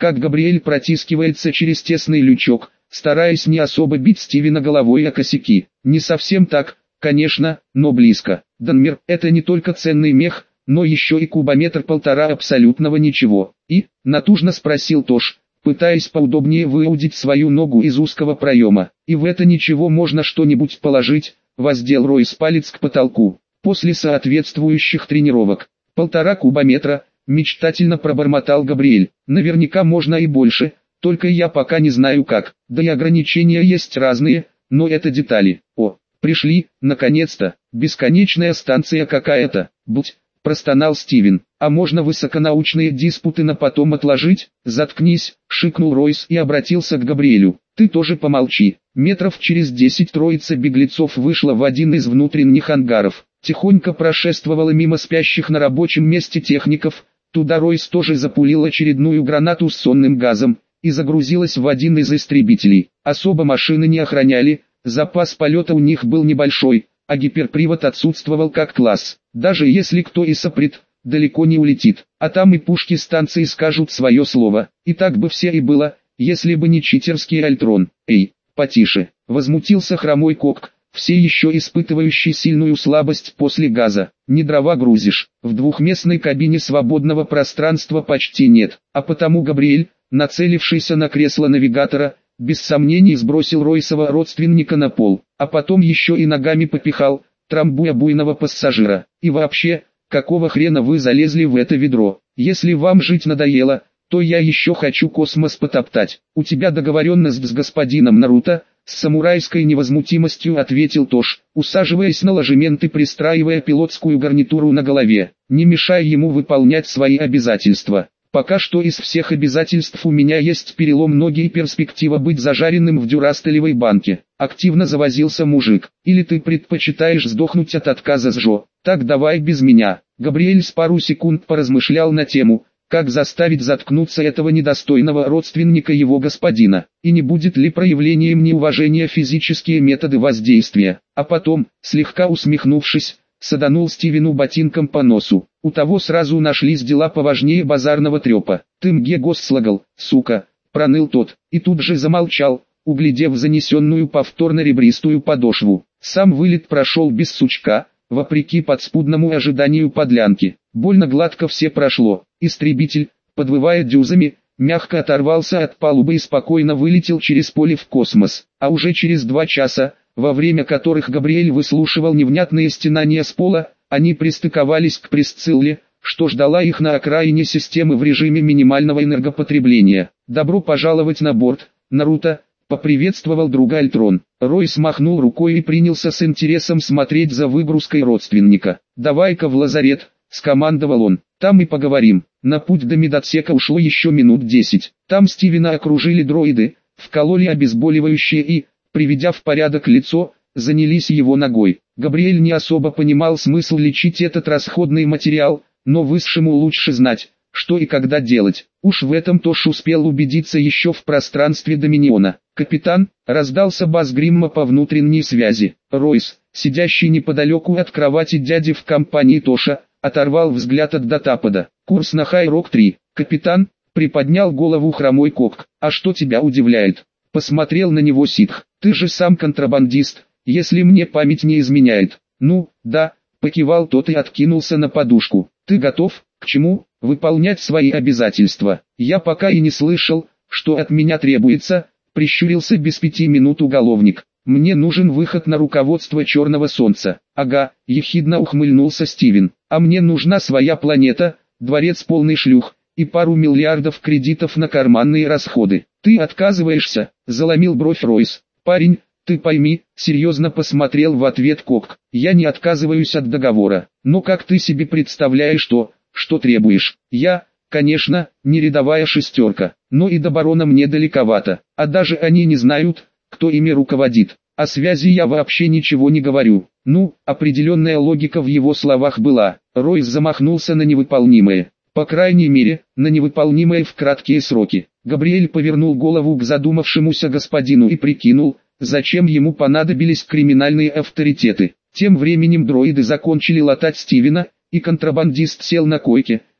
как Габриэль протискивается через тесный лючок, стараясь не особо бить Стивена головой о косяки. Не совсем так, конечно, но близко. Данмир – это не только ценный мех, но еще и кубометр полтора абсолютного ничего. И, натужно спросил Тош, пытаясь поудобнее выудить свою ногу из узкого проема. И в это ничего можно что-нибудь положить, воздел Ройс палец к потолку. После соответствующих тренировок. 1,5 кубометра, мечтательно пробормотал Габриэль. Наверняка можно и больше, только я пока не знаю как. Да и ограничения есть разные, но это детали. О, пришли, наконец-то, бесконечная станция какая-то, будь. Простонал Стивен. А можно высоконаучные диспуты на потом отложить? Заткнись, шикнул Ройс и обратился к Габриэлю. Ты тоже помолчи. Метров через 10 троица беглецов вышла в один из внутренних ангаров. Тихонько прошествовала мимо спящих на рабочем месте техников. Туда Ройс тоже запулил очередную гранату с сонным газом и загрузилась в один из истребителей. Особо машины не охраняли, запас полета у них был небольшой, а гиперпривод отсутствовал как класс. Даже если кто и сопрет, далеко не улетит, а там и пушки станции скажут свое слово. И так бы все и было, если бы не читерский Альтрон. Эй, потише, возмутился хромой Кок, все еще испытывающий сильную слабость после газа. Не дрова грузишь, в двухместной кабине свободного пространства почти нет, а потому Габриэль, нацелившийся на кресло навигатора, без сомнений сбросил Ройсова родственника на пол, а потом еще и ногами попихал, трамбуя буйного пассажира. И вообще, какого хрена вы залезли в это ведро? Если вам жить надоело, то я еще хочу космос потоптать. У тебя договоренность с господином Наруто, с самурайской невозмутимостью ответил Тош, усаживаясь на ложемент и пристраивая пилотскую гарнитуру на голове. Не мешай ему выполнять свои обязательства. Пока что из всех обязательств у меня есть перелом ноги и перспектива быть зажаренным в дюрастелевой банке. Активно завозился мужик. Или ты предпочитаешь сдохнуть от отказа с Жо? Так давай без меня. Габриэль с пару секунд поразмышлял на тему, как заставить заткнуться этого недостойного родственника его господина, и не будет ли проявлением неуважения физические методы воздействия. А потом, слегка усмехнувшись, саданул Стивену ботинком по носу. У того сразу нашлись дела поважнее базарного трепа. «Ты мне госслагал, сука!» — проныл тот, и тут же замолчал, углядев занесенную повторно ребристую подошву. Сам вылет прошел без сучка, вопреки подспудному ожиданию подлянки. Больно гладко все прошло. Истребитель, подвывая дюзами, мягко оторвался от палубы и спокойно вылетел через поле в космос. А уже через 2 часа, во время которых Габриэль выслушивал невнятные стенания с пола, они пристыковались к Присцилле, что ждала их на окраине системы в режиме минимального энергопотребления. «Добро пожаловать на борт, Наруто», — поприветствовал друга Альтрон. Ройс махнул рукой и принялся с интересом смотреть за выгрузкой родственника. «Давай-ка в лазарет», — скомандовал он, — «там и поговорим». На путь до медотсека ушло еще минут 10. Там Стивена окружили дроиды, вкололи обезболивающее и, приведя в порядок лицо, занялись его ногой. Габриэль не особо понимал смысл лечить этот расходный материал, но высшему лучше знать, что и когда делать. Уж в этом Тош успел убедиться еще в пространстве Доминиона. «Капитан», — раздался бас Гримма по внутренней связи. Ройс, сидящий неподалеку от кровати дяди в компании Тоша, оторвал взгляд от датапада. «Курс на Хайрок 3. Капитан», — приподнял голову хромой Кок. «А что тебя удивляет?» — посмотрел на него Ситх. «Ты же сам контрабандист, если мне память не изменяет». «Ну, да», — покивал тот и откинулся на подушку. «Ты готов, к чему?» «Выполнять свои обязательства. Я пока и не слышал, что от меня требуется», — прищурился без 5 минут уголовник. «Мне нужен выход на руководство Черного Солнца». «Ага», — ехидно ухмыльнулся Стивен. «А мне нужна своя планета, дворец полный шлюх, и пару миллиардов кредитов на карманные расходы». «Ты отказываешься?» — заломил бровь Ройс. «Парень, ты пойми», — серьезно посмотрел в ответ Кок. «Я не отказываюсь от договора. Но как ты себе представляешь то, что требуешь? Я, конечно, не рядовая шестерка, но и до барона мне далековато, а даже они не знают, кто ими руководит. О связи я вообще ничего не говорю». Ну, определенная логика в его словах была. Ройс замахнулся на невыполнимое. По крайней мере, на невыполнимое в краткие сроки. Габриэль повернул голову к задумавшемуся господину и прикинул, зачем ему понадобились криминальные авторитеты. Тем временем дроиды закончили латать Стивена, и контрабандист сел на койке,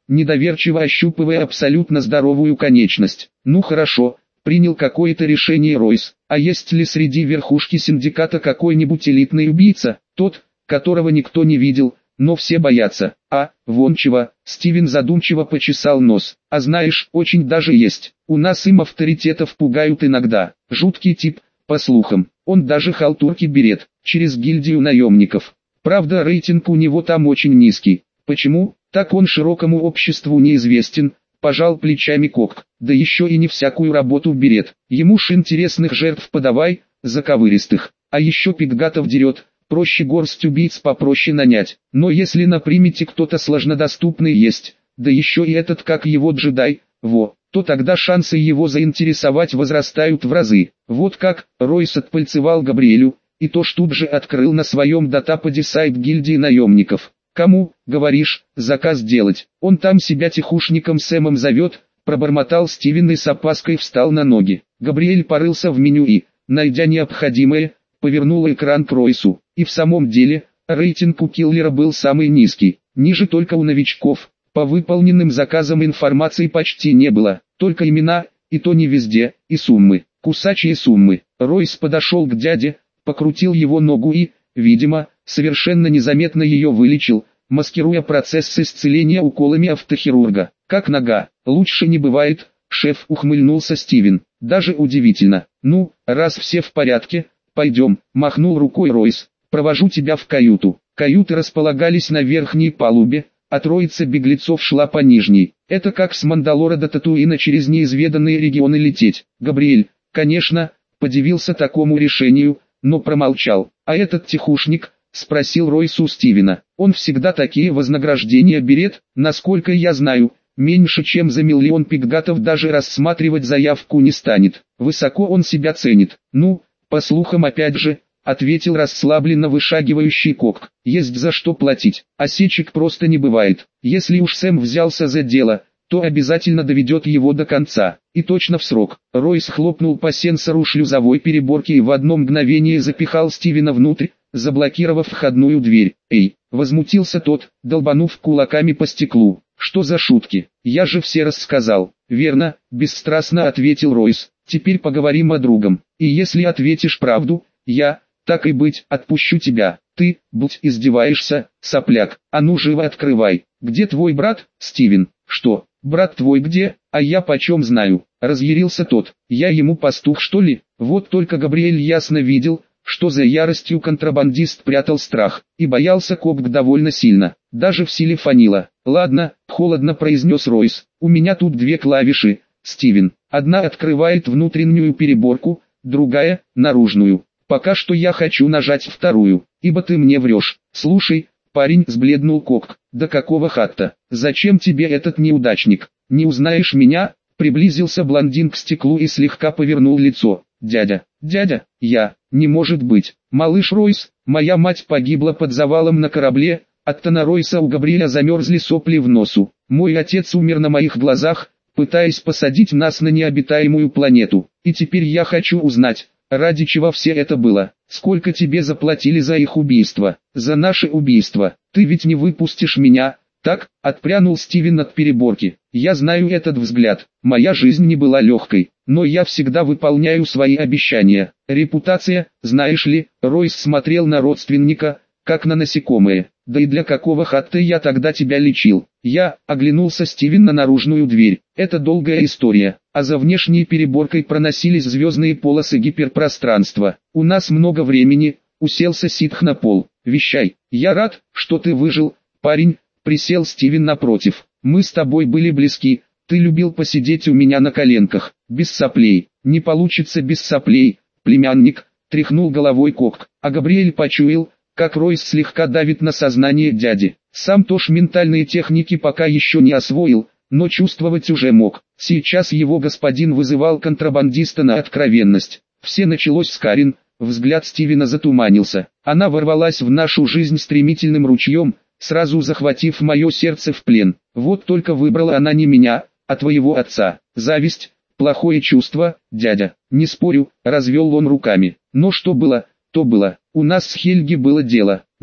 недоверчиво ощупывая абсолютно здоровую конечность. Ну хорошо, принял какое-то решение Ройс. А есть ли среди верхушки синдиката какой-нибудь элитный убийца, тот, которого никто не видел, но все боятся? Вон чего. Стивен задумчиво почесал нос. А знаешь, очень даже есть. У нас им авторитетов пугают иногда. Жуткий тип, по слухам. Он даже халтурки берет, через гильдию наемников. Правда, рейтинг у него там очень низкий. Почему? Так он широкому обществу неизвестен. Пожал плечами Кок. Да еще и не всякую работу берет. Ему ж интересных жертв подавай, заковыристых. А еще пиггатов дерет. Проще горсть убийц попроще нанять. Но если на примете кто-то сложнодоступный есть, да еще и этот как его джедай, то тогда шансы его заинтересовать возрастают в разы. Вот как. Ройс отпальцевал Габриэлю, и то ж тут же открыл на своем датападе сайт гильдии наемников. Кому, говоришь, заказ делать? Он там себя тихушником Сэмом зовет, пробормотал Стивен и с опаской встал на ноги. Габриэль порылся в меню и, найдя необходимое, повернул экран к Ройсу. И в самом деле, рейтинг у киллера был самый низкий, ниже только у новичков. По выполненным заказам информации почти не было, только имена, и то не везде, и суммы, кусачие суммы. Ройс подошел к дяде, покрутил его ногу и, видимо, совершенно незаметно ее вылечил, маскируя процесс исцеления уколами автохирурга. Как нога, лучше не бывает, шеф, ухмыльнулся Стивен. Даже удивительно. Ну, раз все в порядке, пойдем, махнул рукой Ройс, провожу тебя в каюту. Каюты располагались на верхней палубе, а троица беглецов шла по нижней. Это как с Мандалора до Татуина через неизведанные регионы лететь. Габриэль, конечно, подивился такому решению, но промолчал. А этот тихушник, спросил Ройс у Стивена. Он всегда такие вознаграждения берет, насколько я знаю. Меньше чем за 1 миллион пиггатов даже рассматривать заявку не станет. Высоко он себя ценит. Ну, по слухам опять же, ответил расслабленно вышагивающий Кок. Есть за что платить. Осечек просто не бывает. Если уж Сэм взялся за дело, то обязательно доведет его до конца. И точно в срок. Ройс хлопнул по сенсору шлюзовой переборки и в одно мгновение запихал Стивена внутрь, заблокировав входную дверь. «Эй!» — возмутился тот, долбанув кулаками по стеклу. «Что за шутки? Я же все рассказал». «Верно», — бесстрастно ответил Ройс. «Теперь поговорим о другом. И если ответишь правду, я, так и быть, отпущу тебя. Ты, будь издеваешься, сопляк. А ну живо открывай. Где твой брат, Стивен?» «Что, брат твой где? А я почем знаю?» — разъярился тот. «Я ему пастух что ли?» Вот только Габриэль ясно видел, что за яростью контрабандист прятал страх, и боялся Кок довольно сильно, даже в силе фанило. «Ладно», — холодно произнес Ройс, — «у меня тут 2 клавиши, Стивен. Одна открывает внутреннюю переборку, другая — наружную. Пока что я хочу нажать вторую, ибо ты мне врешь». «Слушай, парень», — сбледнул Кок, — «да какого хатта? Зачем тебе этот неудачник? Не узнаешь меня?» Приблизился блондин к стеклу и слегка повернул лицо. «Дядя, я, не может быть. Малыш Ройс, моя мать погибла под завалом на корабле». От тона Ройса у Габриэля замерзли сопли в носу. «Мой отец умер на моих глазах, пытаясь посадить нас на необитаемую планету. И теперь я хочу узнать, ради чего все это было. Сколько тебе заплатили за их убийство? За наше убийство. Ты ведь не выпустишь меня?» «Так», — отпрянул Стивен от переборки. «Я знаю этот взгляд. Моя жизнь не была легкой, но я всегда выполняю свои обещания. Репутация, знаешь ли». Ройс смотрел на родственника, как на насекомое. «Да и для какого хатта я тогда тебя лечил?» Я, оглянулся Стивен на наружную дверь. «Это долгая история». А за внешней переборкой проносились звездные полосы гиперпространства. «У нас много времени», — уселся ситх на пол. «Вещай». «Я рад, что ты выжил, парень», — присел Стивен напротив. «Мы с тобой были близки, ты любил посидеть у меня на коленках, без соплей». «Не получится без соплей, племянник», — тряхнул головой Кок. А Габриэль почуял, как Ройс слегка давит на сознание дяди. Сам тоже ментальные техники пока еще не освоил, но чувствовать уже мог. Сейчас его господин вызывал контрабандиста на откровенность. Все началось с Карин. Взгляд Стивена затуманился. Она ворвалась в нашу жизнь стремительным ручьем, сразу захватив мое сердце в плен. Вот только выбрала она не меня, а твоего отца. Зависть, плохое чувство, дядя. Не спорю, развел он руками. Но что было, то было. У нас с Хельги было дело. Не то,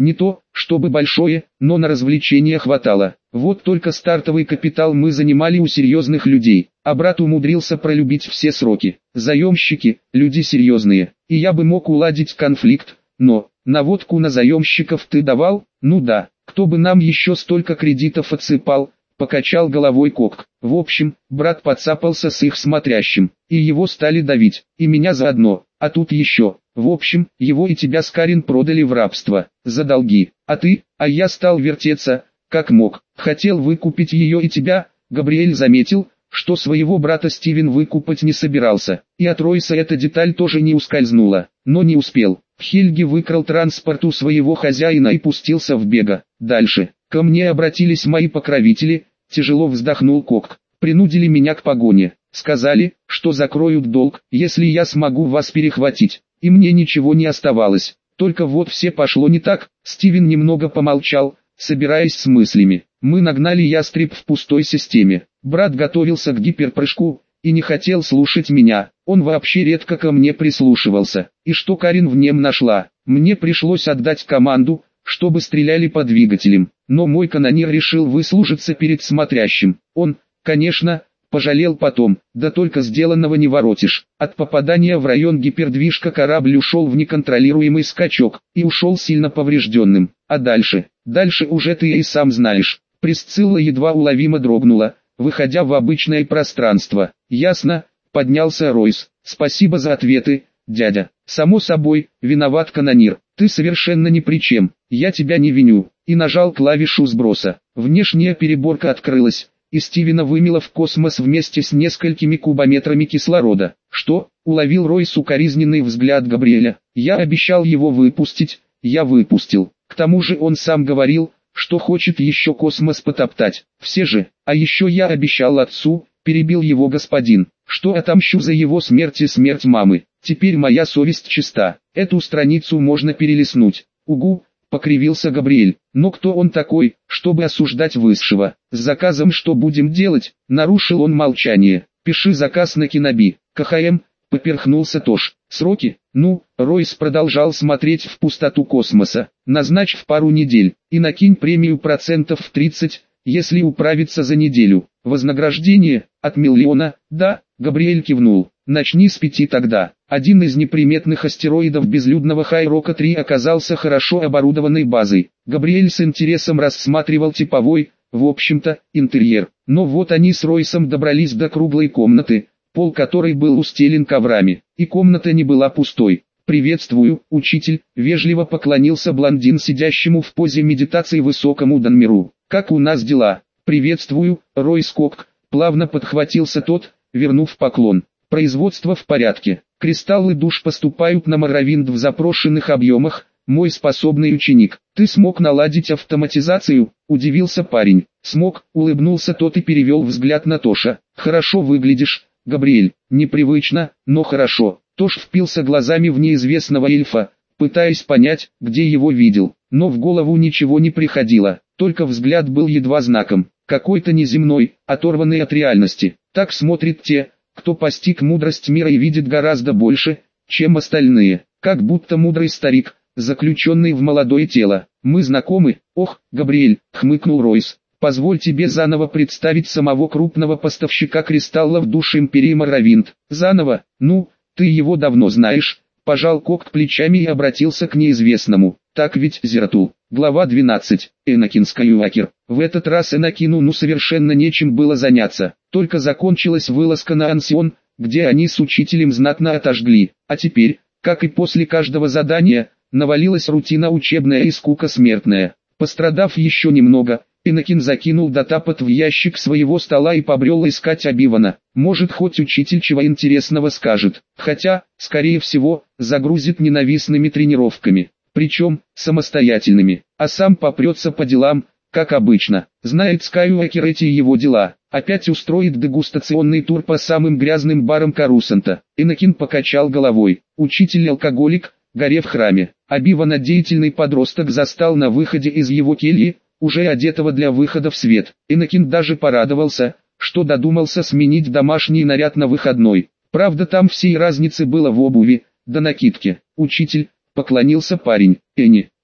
чтобы большое, но на развлечения хватало. Вот только стартовый капитал мы занимали у серьезных людей, а брат умудрился пролюбить все сроки. Заемщики, люди серьезные, и я бы мог уладить конфликт, но, наводку на заемщиков ты давал? Ну да, кто бы нам еще столько кредитов отсыпал? Покачал головой Кок. В общем, брат подцапался с их смотрящим, и его стали давить, и меня заодно, а тут еще. В общем, его и тебя с Карин продали в рабство, за долги, а я стал вертеться, как мог, хотел выкупить ее и тебя. Габриэль заметил, что своего брата Стивен выкупать не собирался, и от Ройса эта деталь тоже не ускользнула, но не успел. Хельги выкрал транспорт у своего хозяина и пустился в бега. Дальше, ко мне обратились мои покровители, тяжело вздохнул Кок, принудили меня к погоне, сказали, что закроют долг, если я смогу вас перехватить, и мне ничего не оставалось, только вот все пошло не так. Стивен немного помолчал, собираясь с мыслями. Мы нагнали ястреб в пустой системе, брат готовился к гиперпрыжку, и не хотел слушать меня, он вообще редко ко мне прислушивался, и что Карин в нем нашла, мне пришлось отдать команду, чтобы стреляли по двигателям, но мой канонир решил выслужиться перед смотрящим, он, конечно, пожалел потом, да только сделанного не воротишь. От попадания в район гипердвижка корабль ушел в неконтролируемый скачок, и ушел сильно поврежденным, а дальше уже ты и сам знаешь. Присцилла едва уловимо дрогнула, выходя в обычное пространство. Ясно, поднялся Ройс, спасибо за ответы, дядя. Само собой, виноват канонир, ты совершенно ни при чем, я тебя не виню, и нажал клавишу сброса. Внешняя переборка открылась, и Стивена вымело в космос вместе с несколькими кубометрами кислорода. Что? Уловил Ройс укоризненный взгляд Габриэля. Я обещал его выпустить, я выпустил. К тому же он сам говорил, что хочет еще космос потоптать. Все же, а еще я обещал отцу, перебил его господин, что отомщу за его смерть и смерть мамы. Теперь моя совесть чиста, эту страницу можно перелистнуть. Угу, покривился Габриэль, но кто он такой, чтобы осуждать высшего? С заказом что будем делать? Нарушил он молчание. Пиши заказ на Киноби. КХМ, поперхнулся Тош. Сроки? Ну, Ройс продолжал смотреть в пустоту космоса. Назначь в пару недель, и накинь премию процентов в 30, если управиться за неделю. Вознаграждение, от 1 миллиона, да, Габриэль кивнул. Начни с 5 тогда. Один из неприметных астероидов безлюдного Хайрока-3 оказался хорошо оборудованной базой. Габриэль с интересом рассматривал типовой, в общем-то, интерьер. Но вот они с Ройсом добрались до круглой комнаты, пол которой был устелен коврами, и комната не была пустой. «Приветствую, учитель», — вежливо поклонился блондин сидящему в позе медитации высокому Данмиру. «Как у нас дела?» «Приветствую, Ройс Кок», — плавно подхватился тот, вернув поклон. «Производство в порядке. Кристаллы душ поступают на Моровинд в запрошенных объемах, мой способный ученик. Ты смог наладить автоматизацию?» — удивился парень. «Смог», — улыбнулся тот и перевел взгляд на Тоша. «Хорошо выглядишь, Габриэль». «Непривычно, но хорошо». Тош впился глазами в неизвестного эльфа, пытаясь понять, где его видел, но в голову ничего не приходило, только взгляд был едва знаком, какой-то неземной, оторванный от реальности. Так смотрят те, кто постиг мудрость мира и видит гораздо больше, чем остальные, как будто мудрый старик, заключенный в молодое тело. «Мы знакомы?» «Ох, Габриэль», — хмыкнул Ройс, — «позволь тебе заново представить самого крупного поставщика кристаллов душ Империи Моровинд». «Заново? Ну, ты его давно знаешь», — пожал Кок плечами и обратился к неизвестному. «Так ведь, Зератул?» Глава 12. Энакин Скайуокер. В этот раз Энакину совершенно нечем было заняться, только закончилась вылазка на Ансион, где они с учителем знатно отожгли, а теперь, как и после каждого задания, навалилась рутина учебная и скука смертная. Пострадав еще немного, Энакин закинул датапад в ящик своего стола и побрел искать Обивана. Может, хоть учитель чего интересного скажет, хотя, скорее всего, загрузит ненавистными тренировками. Причем, самостоятельными, а сам попрется по делам, как обычно. Знает Скайуокер эти его дела, опять устроит дегустационный тур по самым грязным барам Карусанта. Энакин покачал головой. Учитель-алкоголик, горе в храме. Обивана деятельный подросток застал на выходе из его кельи, уже одетого для выхода в свет. Энакин даже порадовался, что додумался сменить домашний наряд на выходной. Правда, там всей разницы было в обуви, да накидке. «Учитель», — поклонился парень. «Энни,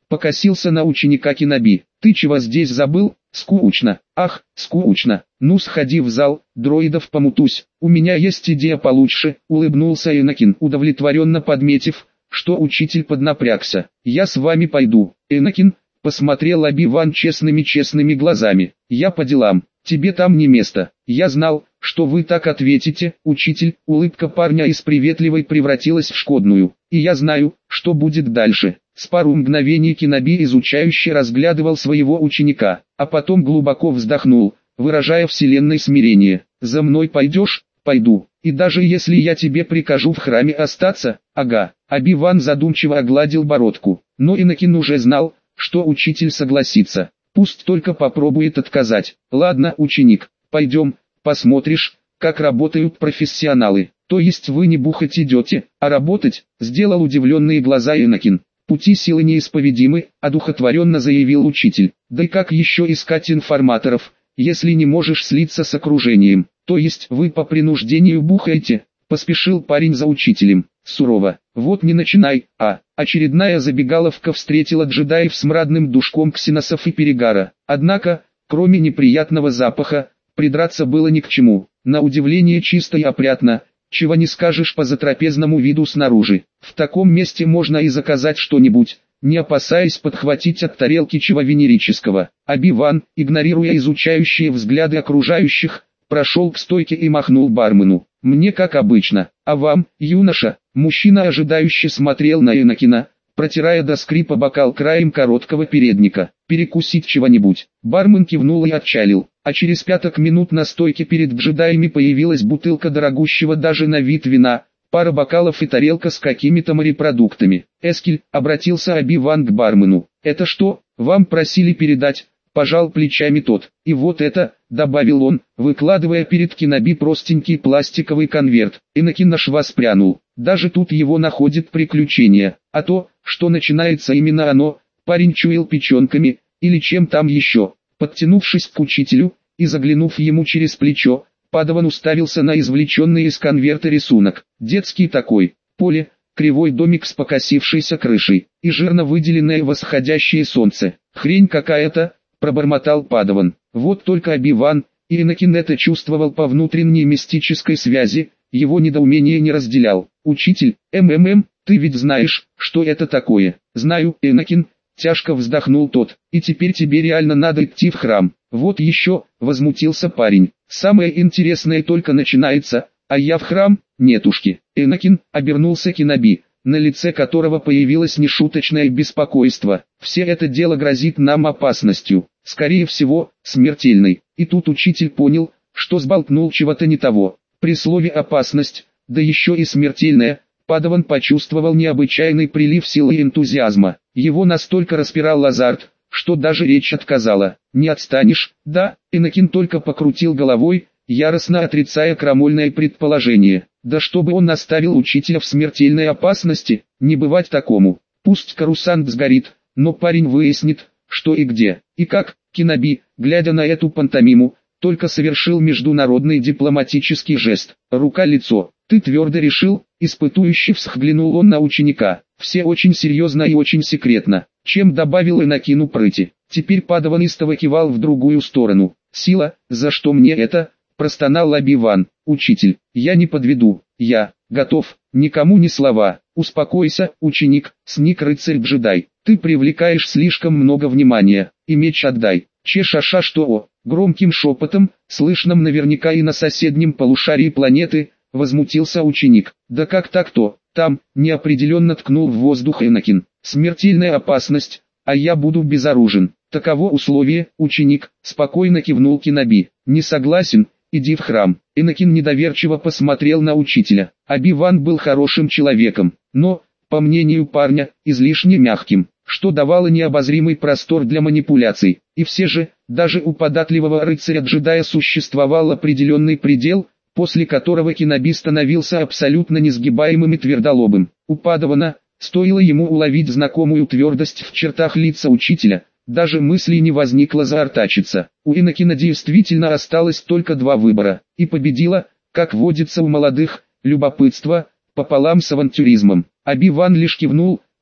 покосился на ученика Киноби. «Ты чего здесь забыл? Скучно». «Ах, скучно. Ну сходи в зал, дроидов помутусь. У меня есть идея получше», — улыбнулся Энакин, удовлетворенно подметив, что учитель поднапрягся. «Я с вами пойду». Энакин посмотрел Оби-Ван честными глазами. «Я по делам. Тебе там не место». «Я знал, что вы так ответите, учитель». Улыбка парня из приветливой превратилась в шкодную. «И я знаю, что будет дальше». С пару мгновений Киноби изучающе разглядывал своего ученика, а потом глубоко вздохнул, выражая вселенной смирение. «За мной пойдешь?» «Пойду. И даже если я тебе прикажу в храме остаться?» «Ага». Оби-Ван задумчиво огладил бородку. Но Энакин уже знал, что учитель согласится. Пусть только попробует отказать. «Ладно, ученик, пойдем, посмотришь, как работают профессионалы». «То есть вы не бухать идете, а работать?» — сделал удивленные глаза Энакин. «Пути силы неисповедимы», — одухотворенно заявил учитель. «Да и как еще искать информаторов, если не можешь слиться с окружением?» «То есть вы по принуждению бухаете?» — поспешил парень за учителем. Сурово. «Вот не начинай». Очередная забегаловка встретила джедаев с мрадным душком ксеносов и перегара. Однако, кроме неприятного запаха, придраться было ни к чему. На удивление чисто и опрятно, чего не скажешь по затрапезному виду снаружи. В таком месте можно и заказать что-нибудь, не опасаясь подхватить от тарелки чего венерического. Оби-Ван, игнорируя изучающие взгляды окружающих, прошел к стойке и махнул бармену. «Мне как обычно. А вам, юноша?» Мужчина ожидающе смотрел на Энакина, протирая до скрипа бокал краем короткого передника. «Перекусить чего-нибудь». Бармен кивнул и отчалил, а через 5 минут на стойке перед джедаями появилась бутылка дорогущего даже на вид вина, пара бокалов и тарелка с какими-то морепродуктами. «Эскель», — обратился Оби-Ван к бармену, — «это что, вам просили передать?» Пожал плечами тот. «И вот это», — добавил он, выкладывая перед Киноби простенький пластиковый конверт. Энакин аж воспрянул. Даже тут его находит приключение. А то, что начинается именно оно, парень чуял печенками, или чем там еще. Подтянувшись к учителю, и заглянув ему через плечо, Падаван уставился на извлеченный из конверта рисунок. Детский такой. Поле, кривой домик с покосившейся крышей, и жирно выделенное восходящее солнце. «Хрень какая-то», — пробормотал Падаван. Вот только Оби-Ван, и Энакин это чувствовал по внутренней мистической связи, его недоумение не разделял. «Учитель, ты ведь знаешь, что это такое?» «Знаю, Энакин», — тяжко вздохнул тот, — «и теперь тебе реально надо идти в храм». «Вот еще», — возмутился парень, — «самое интересное только начинается, а я в храм, нетушки». Энакин обернулся к Киноби, на лице которого появилось нешуточное беспокойство. «Все это дело грозит нам опасностью, скорее всего, смертельной». И тут учитель понял, что сболтнул чего-то не того. При слове «опасность», да еще и смертельная, Падаван почувствовал необычайный прилив сил и энтузиазма. Его настолько распирал азарт, что даже речь отказала. «Не отстанешь?» «Да», Энакин только покрутил головой, яростно отрицая крамольное предположение. Да чтобы он оставил учителя в смертельной опасности, не бывать такому. Пусть карусант сгорит, но парень выяснит, что и где, и как. Киноби, глядя на эту пантомиму, только совершил международный дипломатический жест. «Рука-лицо, ты твердо решил?» Испытующе взглянул он на ученика. «Все очень серьезно и очень секретно», чем добавил Энакину прыти. Теперь Падаван истово кивал в другую сторону. «Сила, за что мне это?» Простонал Оби-Ван. «Учитель, я не подведу, я готов, никому ни слова». «Успокойся, ученик», сник рыцарь-джедай. «Ты привлекаешь слишком много внимания, и меч отдай». «Че-ша-ша что?» Громким шепотом, слышным наверняка и на соседнем полушарии планеты, возмутился ученик. «Да как так-то?» «Там», неопределенно ткнул в воздух Энакин. «Смертельная опасность, а я буду безоружен». «Таково условие, ученик», спокойно кивнул Киноби. «Не согласен? Иди в храм». Энакин недоверчиво посмотрел на учителя. Оби-Ван был хорошим человеком, но, по мнению парня, излишне мягким, что давало необозримый простор для манипуляций. И все же, даже у податливого рыцаря-джедая существовал определенный предел, после которого Киноби становился абсолютно несгибаемым и твердолобым. У Падавана, стоило ему уловить знакомую твердость в чертах лица учителя, даже мысли не возникло заортачиться. У Энакина действительно осталось только два выбора, и победила, как водится у молодых, любопытство, пополам с авантюризмом. Оби-Ван лишь кивнул,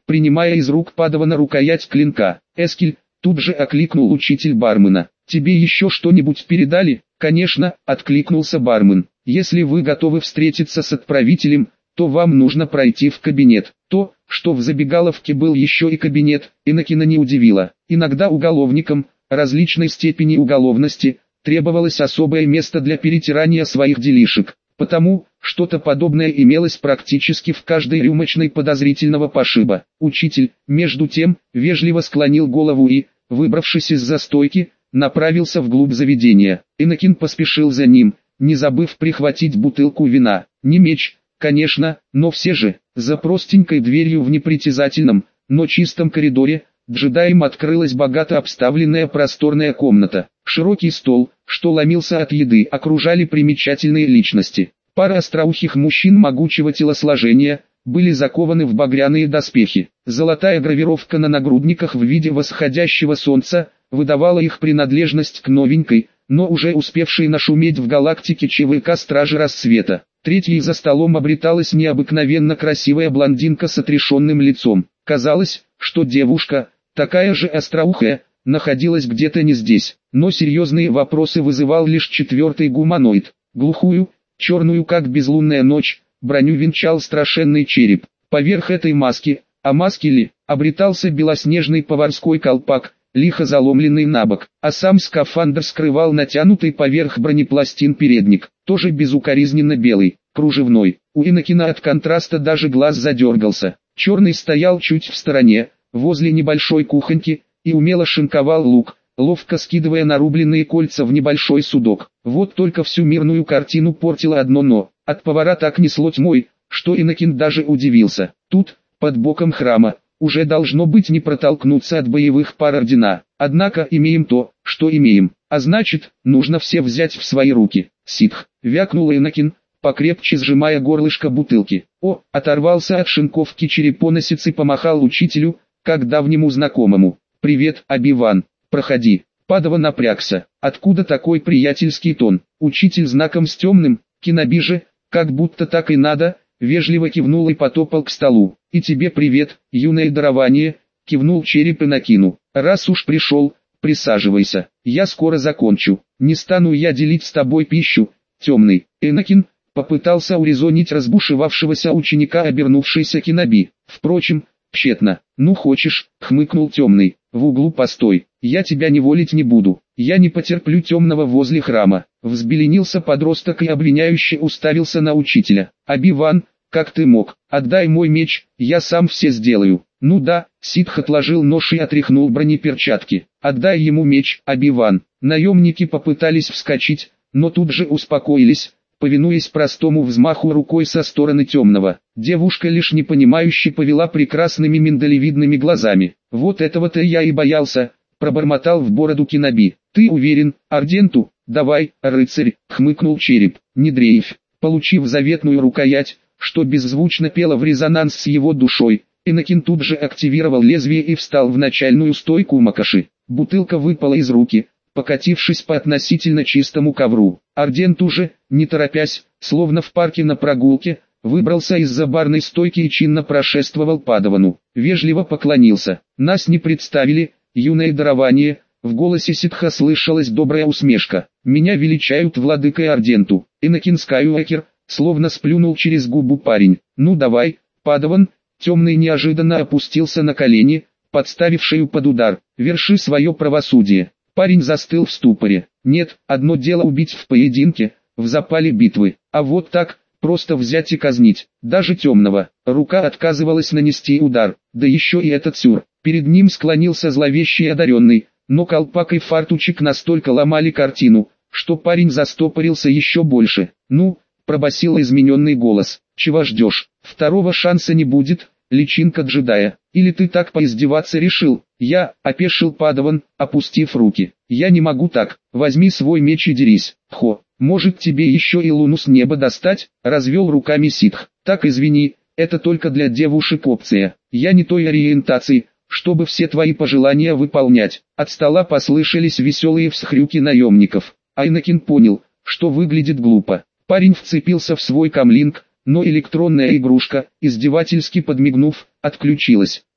принимая из рук Падавана рукоять клинка. «Эскель», тут же окликнул учитель бармена. «Тебе еще что-нибудь передали?» «Конечно», откликнулся бармен. «Если вы готовы встретиться с отправителем, то вам нужно пройти в кабинет». То, что в забегаловке был еще и кабинет, Энакина не удивило. Иногда уголовникам, различной степени уголовности, требовалось особое место для перетирания своих делишек. Потому, что-то подобное имелось практически в каждой рюмочной подозрительного пошиба. Учитель, между тем, вежливо склонил голову и, выбравшись из-за стойки, направился вглубь заведения. Энакин поспешил за ним, не забыв прихватить бутылку вина. Не меч, конечно, но все же, за простенькой дверью в непритязательном, но чистом коридоре, джедаям открылась богато обставленная просторная комната. Широкий стол, что ломился от еды, окружали примечательные личности. Пара остроухих мужчин могучего телосложения, были закованы в багряные доспехи. Золотая гравировка на нагрудниках в виде восходящего солнца, выдавала их принадлежность к новенькой, но уже успевшей нашуметь в галактике ЧВК Стражи Рассвета. Третьей за столом обреталась необыкновенно красивая блондинка с отрешенным лицом. Казалось, что девушка, такая же остроухая, находилась где-то не здесь. Но серьезные вопросы вызывал лишь четвертый гуманоид. Глухую, черную как безлунная ночь, броню венчал страшенный череп. Поверх этой маски, а маски ли, обретался белоснежный поварской колпак, лихо заломленный на бок, а сам скафандр скрывал натянутый поверх бронепластин передник, тоже безукоризненно белый, кружевной. У Энакина от контраста даже глаз задергался. Черный стоял чуть в стороне, возле небольшой кухоньки, и умело шинковал лук, ловко скидывая нарубленные кольца в небольшой судок. Вот только всю мирную картину портило одно «но». От повара так несло тьмой, что Энакин даже удивился. Тут, под боком храма, уже должно быть не протолкнуться от боевых пар ордена. Однако имеем то, что имеем, а значит, нужно все взять в свои руки. «Ситх», вякнул Энакин, покрепче сжимая горлышко бутылки. Оторвался от шинковки черепоносец и помахал учителю, как давнему знакомому. «Привет, Оби-Ван, проходи». Падава напрягся. Откуда такой приятельский тон? Учитель знаком с темным, Киноби же, как будто так и надо, вежливо кивнул и потопал к столу. «И тебе привет, юное дарование», кивнул череп Энакину. «Раз уж пришел, присаживайся, я скоро закончу. Не стану я делить с тобой пищу, темный». Энакин попытался урезонить разбушевавшегося ученика обернувшийся Киноби. Впрочем, тщетно. «Ну хочешь», хмыкнул темный, — «в углу постой, я тебя неволить не буду, я не потерплю темного возле храма». Взбеленился подросток и обвиняюще уставился на учителя. «Оби-Ван, как ты мог? Отдай мой меч, я сам все сделаю». «Ну да», Ситх отложил нож и отряхнул бронеперчатки. «Отдай ему меч, Оби-Ван». Наемники попытались вскочить, но тут же успокоились, повинуясь простому взмаху рукой со стороны темного. Девушка лишь непонимающе повела прекрасными миндалевидными глазами. «Вот этого-то я и боялся», пробормотал в бороду Киноби. «Ты уверен, Арденту? Давай, рыцарь», хмыкнул череп. «Не дрейфь». Получив заветную рукоять, что беззвучно пело в резонанс с его душой, Энакин тут же активировал лезвие и встал в начальную стойку Макоши. Бутылка выпала из руки, покатившись по относительно чистому ковру. Ардент уже, не торопясь, словно в парке на прогулке, выбрался из-за барной стойки и чинно прошествовал Падавану. Вежливо поклонился. «Нас не представили, юное дарование», в голосе Ситха слышалась добрая усмешка. «Меня величают владыкой Арденту». Энакин Скайуокер, словно сплюнул через губу парень. «Ну давай, Падаван». Темный неожиданно опустился на колени, подставив шею под удар. «Верши свое правосудие». Парень застыл в ступоре. Нет, одно дело убить в поединке, в запале битвы, а вот так, просто взять и казнить, даже темного. Рука отказывалась нанести удар, да еще и этот сюр. Перед ним склонился зловещий одаренный, но колпак и фартучек настолько ломали картину, что парень застопорился еще больше. «Ну», пробасил измененный голос, — «чего ждешь? Второго шанса не будет, личинка джедая. Или ты так поиздеваться решил?» «Я», — опешил Падаван, опустив руки. «Я не могу так, возьми свой меч и дерись». «Хо, может тебе еще и луну с неба достать?» — развел руками Ситх. «Так извини, это только для девушек опция. Я не той ориентации, чтобы все твои пожелания выполнять». От стола послышались веселые всхрюки наемников. Энакин понял, что выглядит глупо. Парень вцепился в свой камлинг, но электронная игрушка, издевательски подмигнув, отключилась.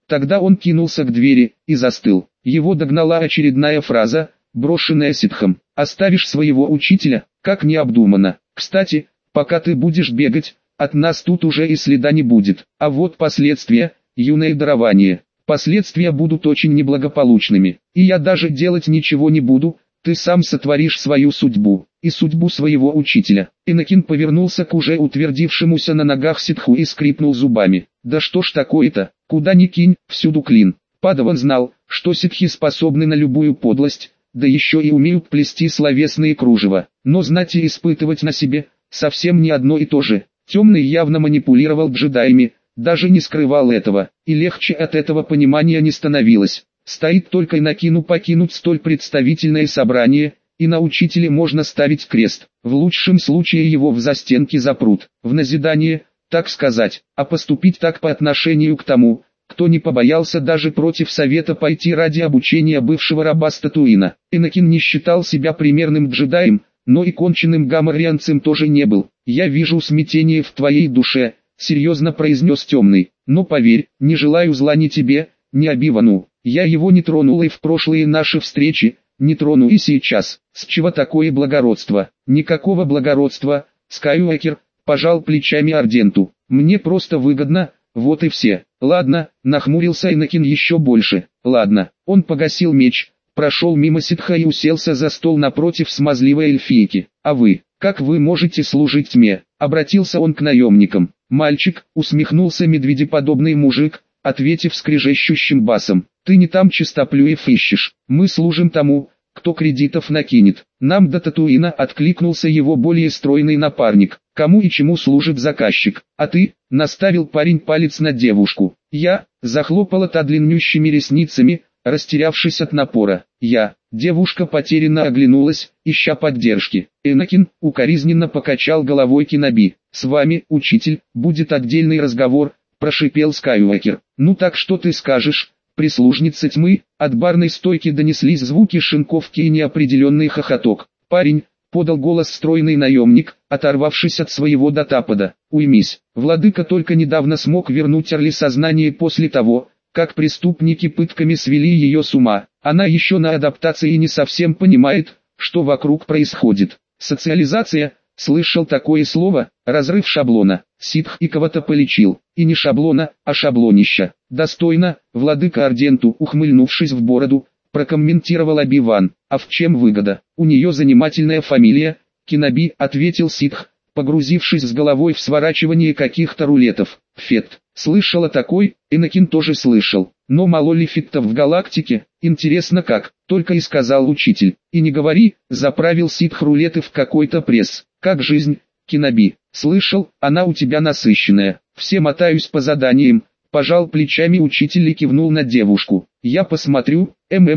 Тогда он кинулся к двери и застыл. Его догнала очередная фраза, брошенная ситхом. «Оставишь своего учителя, как необдуманно. Кстати, пока ты будешь бегать, от нас тут уже и следа не будет. А вот последствия, юное дарование. Последствия будут очень неблагополучными. И я даже делать ничего не буду, ты сам сотворишь свою судьбу, и судьбу своего учителя». Энакин повернулся к уже утвердившемуся на ногах ситху и скрипнул зубами. «Да что ж такое-то, куда ни кинь, всюду клин». Падаван знал, что ситхи способны на любую подлость, да еще и умеют плести словесные кружева. Но знать и испытывать на себе, совсем не одно и то же. Темный явно манипулировал джедаями, даже не скрывал этого, и легче от этого понимания не становилось. Стоит только Энакину покинуть столь представительное собрание, и на учителе можно ставить крест. В лучшем случае его в застенки запрут, в назидание, так сказать, а поступить так по отношению к тому, кто не побоялся даже против совета пойти ради обучения бывшего раба Статуина. Энакин не считал себя примерным джедаем, но и конченным гаморрианцем тоже не был. «Я вижу смятение в твоей душе», — серьезно произнес Темный, — «но поверь, не желаю зла ни тебе, ни Оби-Вану. Я его не тронул и в прошлые наши встречи, не трону и сейчас. С чего такое благородство?» «Никакого благородства, Скайуокер», — пожал плечами Арденту. «Мне просто выгодно, вот и все». «Ладно», — нахмурился Энакин еще больше. «Ладно». Он погасил меч, прошел мимо ситха и уселся за стол напротив смазливой эльфийки. «А вы, как вы можете служить тьме?» — обратился он к наемникам. «Мальчик», — усмехнулся медведеподобный мужик, ответив скрежещущим басом. «Ты не там чистоплюев ищешь. Мы служим тому, кто кредитов накинет. Нам до Татуина», — откликнулся его более стройный напарник. «Кому и чему служит заказчик? А ты?» — наставил парень палец на девушку. «Я», — захлопала та длиннющими ресницами, растерявшись от напора. «Я». Девушка потерянно оглянулась, ища поддержки. Энакин укоризненно покачал головой Киноби. «С вами, учитель, будет отдельный разговор», — прошипел Скайуокер. «Ну так что ты скажешь, прислужница тьмы?» От барной стойки донеслись звуки шинковки и неопределенный хохоток. «Парень», — подал голос стройный наемник, оторвавшись от своего датапода. «Уймись, владыка только недавно смог вернуть Орли сознание после того, как преступники пытками свели ее с ума. Она еще на адаптации не совсем понимает, что вокруг происходит. Социализация, слышал такое слово, разрыв шаблона. Ситх и кого-то полечил, и не шаблона, а шаблонища. Достойно», — владыка Арденту, ухмыльнувшись в бороду, прокомментировал Оби-Ван. «А в чем выгода? У нее занимательная фамилия», — Киноби, — ответил ситх, погрузившись с головой в сворачивание каких-то рулетов. «Фет». «Слышала такой?» Энакин тоже слышал. «Но мало ли фиттов в галактике, интересно как?» — только и сказал учитель. «И не говори», — заправил ситх рулеты в какой-то пресс. «Как жизнь, Киноби?» «Слышал, она у тебя насыщенная. Все мотаюсь по заданиям», — пожал плечами учитель и кивнул на девушку. «Я посмотрю,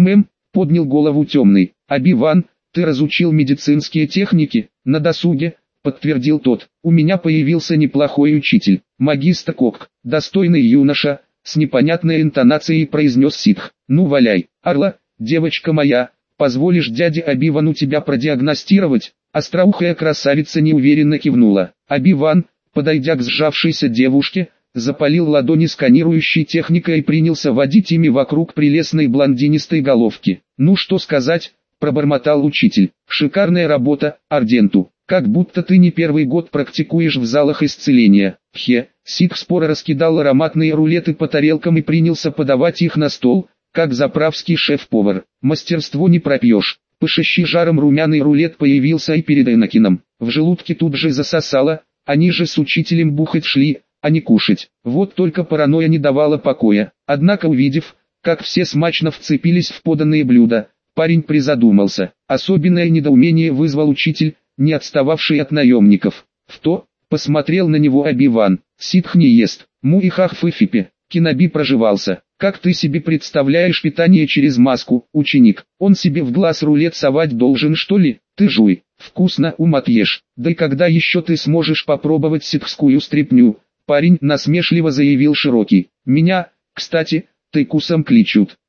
поднял голову Темный. «Оби-Ван, ты разучил медицинские техники?» «На досуге», — подтвердил тот. «У меня появился неплохой учитель, магистр Кок, достойный юноша», — с непонятной интонацией произнес ситх. «Ну валяй, Орла, девочка моя, позволишь дяде Оби-Вану тебя продиагностировать?» Остроухая красавица неуверенно кивнула. Оби-Ван, подойдя к сжавшейся девушке, запалил ладони сканирующей техникой и принялся водить ими вокруг прелестной блондинистой головки. «Ну что сказать?» — пробормотал учитель. «Шикарная работа, Арденту. Как будто ты не первый год практикуешь в залах исцеления». Ситх споро раскидал ароматные рулеты по тарелкам и принялся подавать их на стол, как заправский шеф-повар. «Мастерство не пропьешь». Пышащий жаром румяный рулет появился и перед Энакином. В желудке тут же засосало, они же с учителем бухать шли, а не кушать. Вот только паранойя не давала покоя. Однако увидев, как все смачно вцепились в поданные блюда, парень призадумался. Особенное недоумение вызвал учитель, не отстававший от наемников. «В то?» — посмотрел на него Оби-Ван. «Ситх не ест». Муихах-фыфипе. Киноби проживался. «Как ты себе представляешь питание через маску, ученик? Он себе в глаз рулет совать должен, что ли? Ты жуй, вкусно, ум отъешь. Да и когда еще ты сможешь попробовать ситхскую стряпню?» Парень насмешливо заявил Широкий. «Меня, кстати, тайкусом кличут».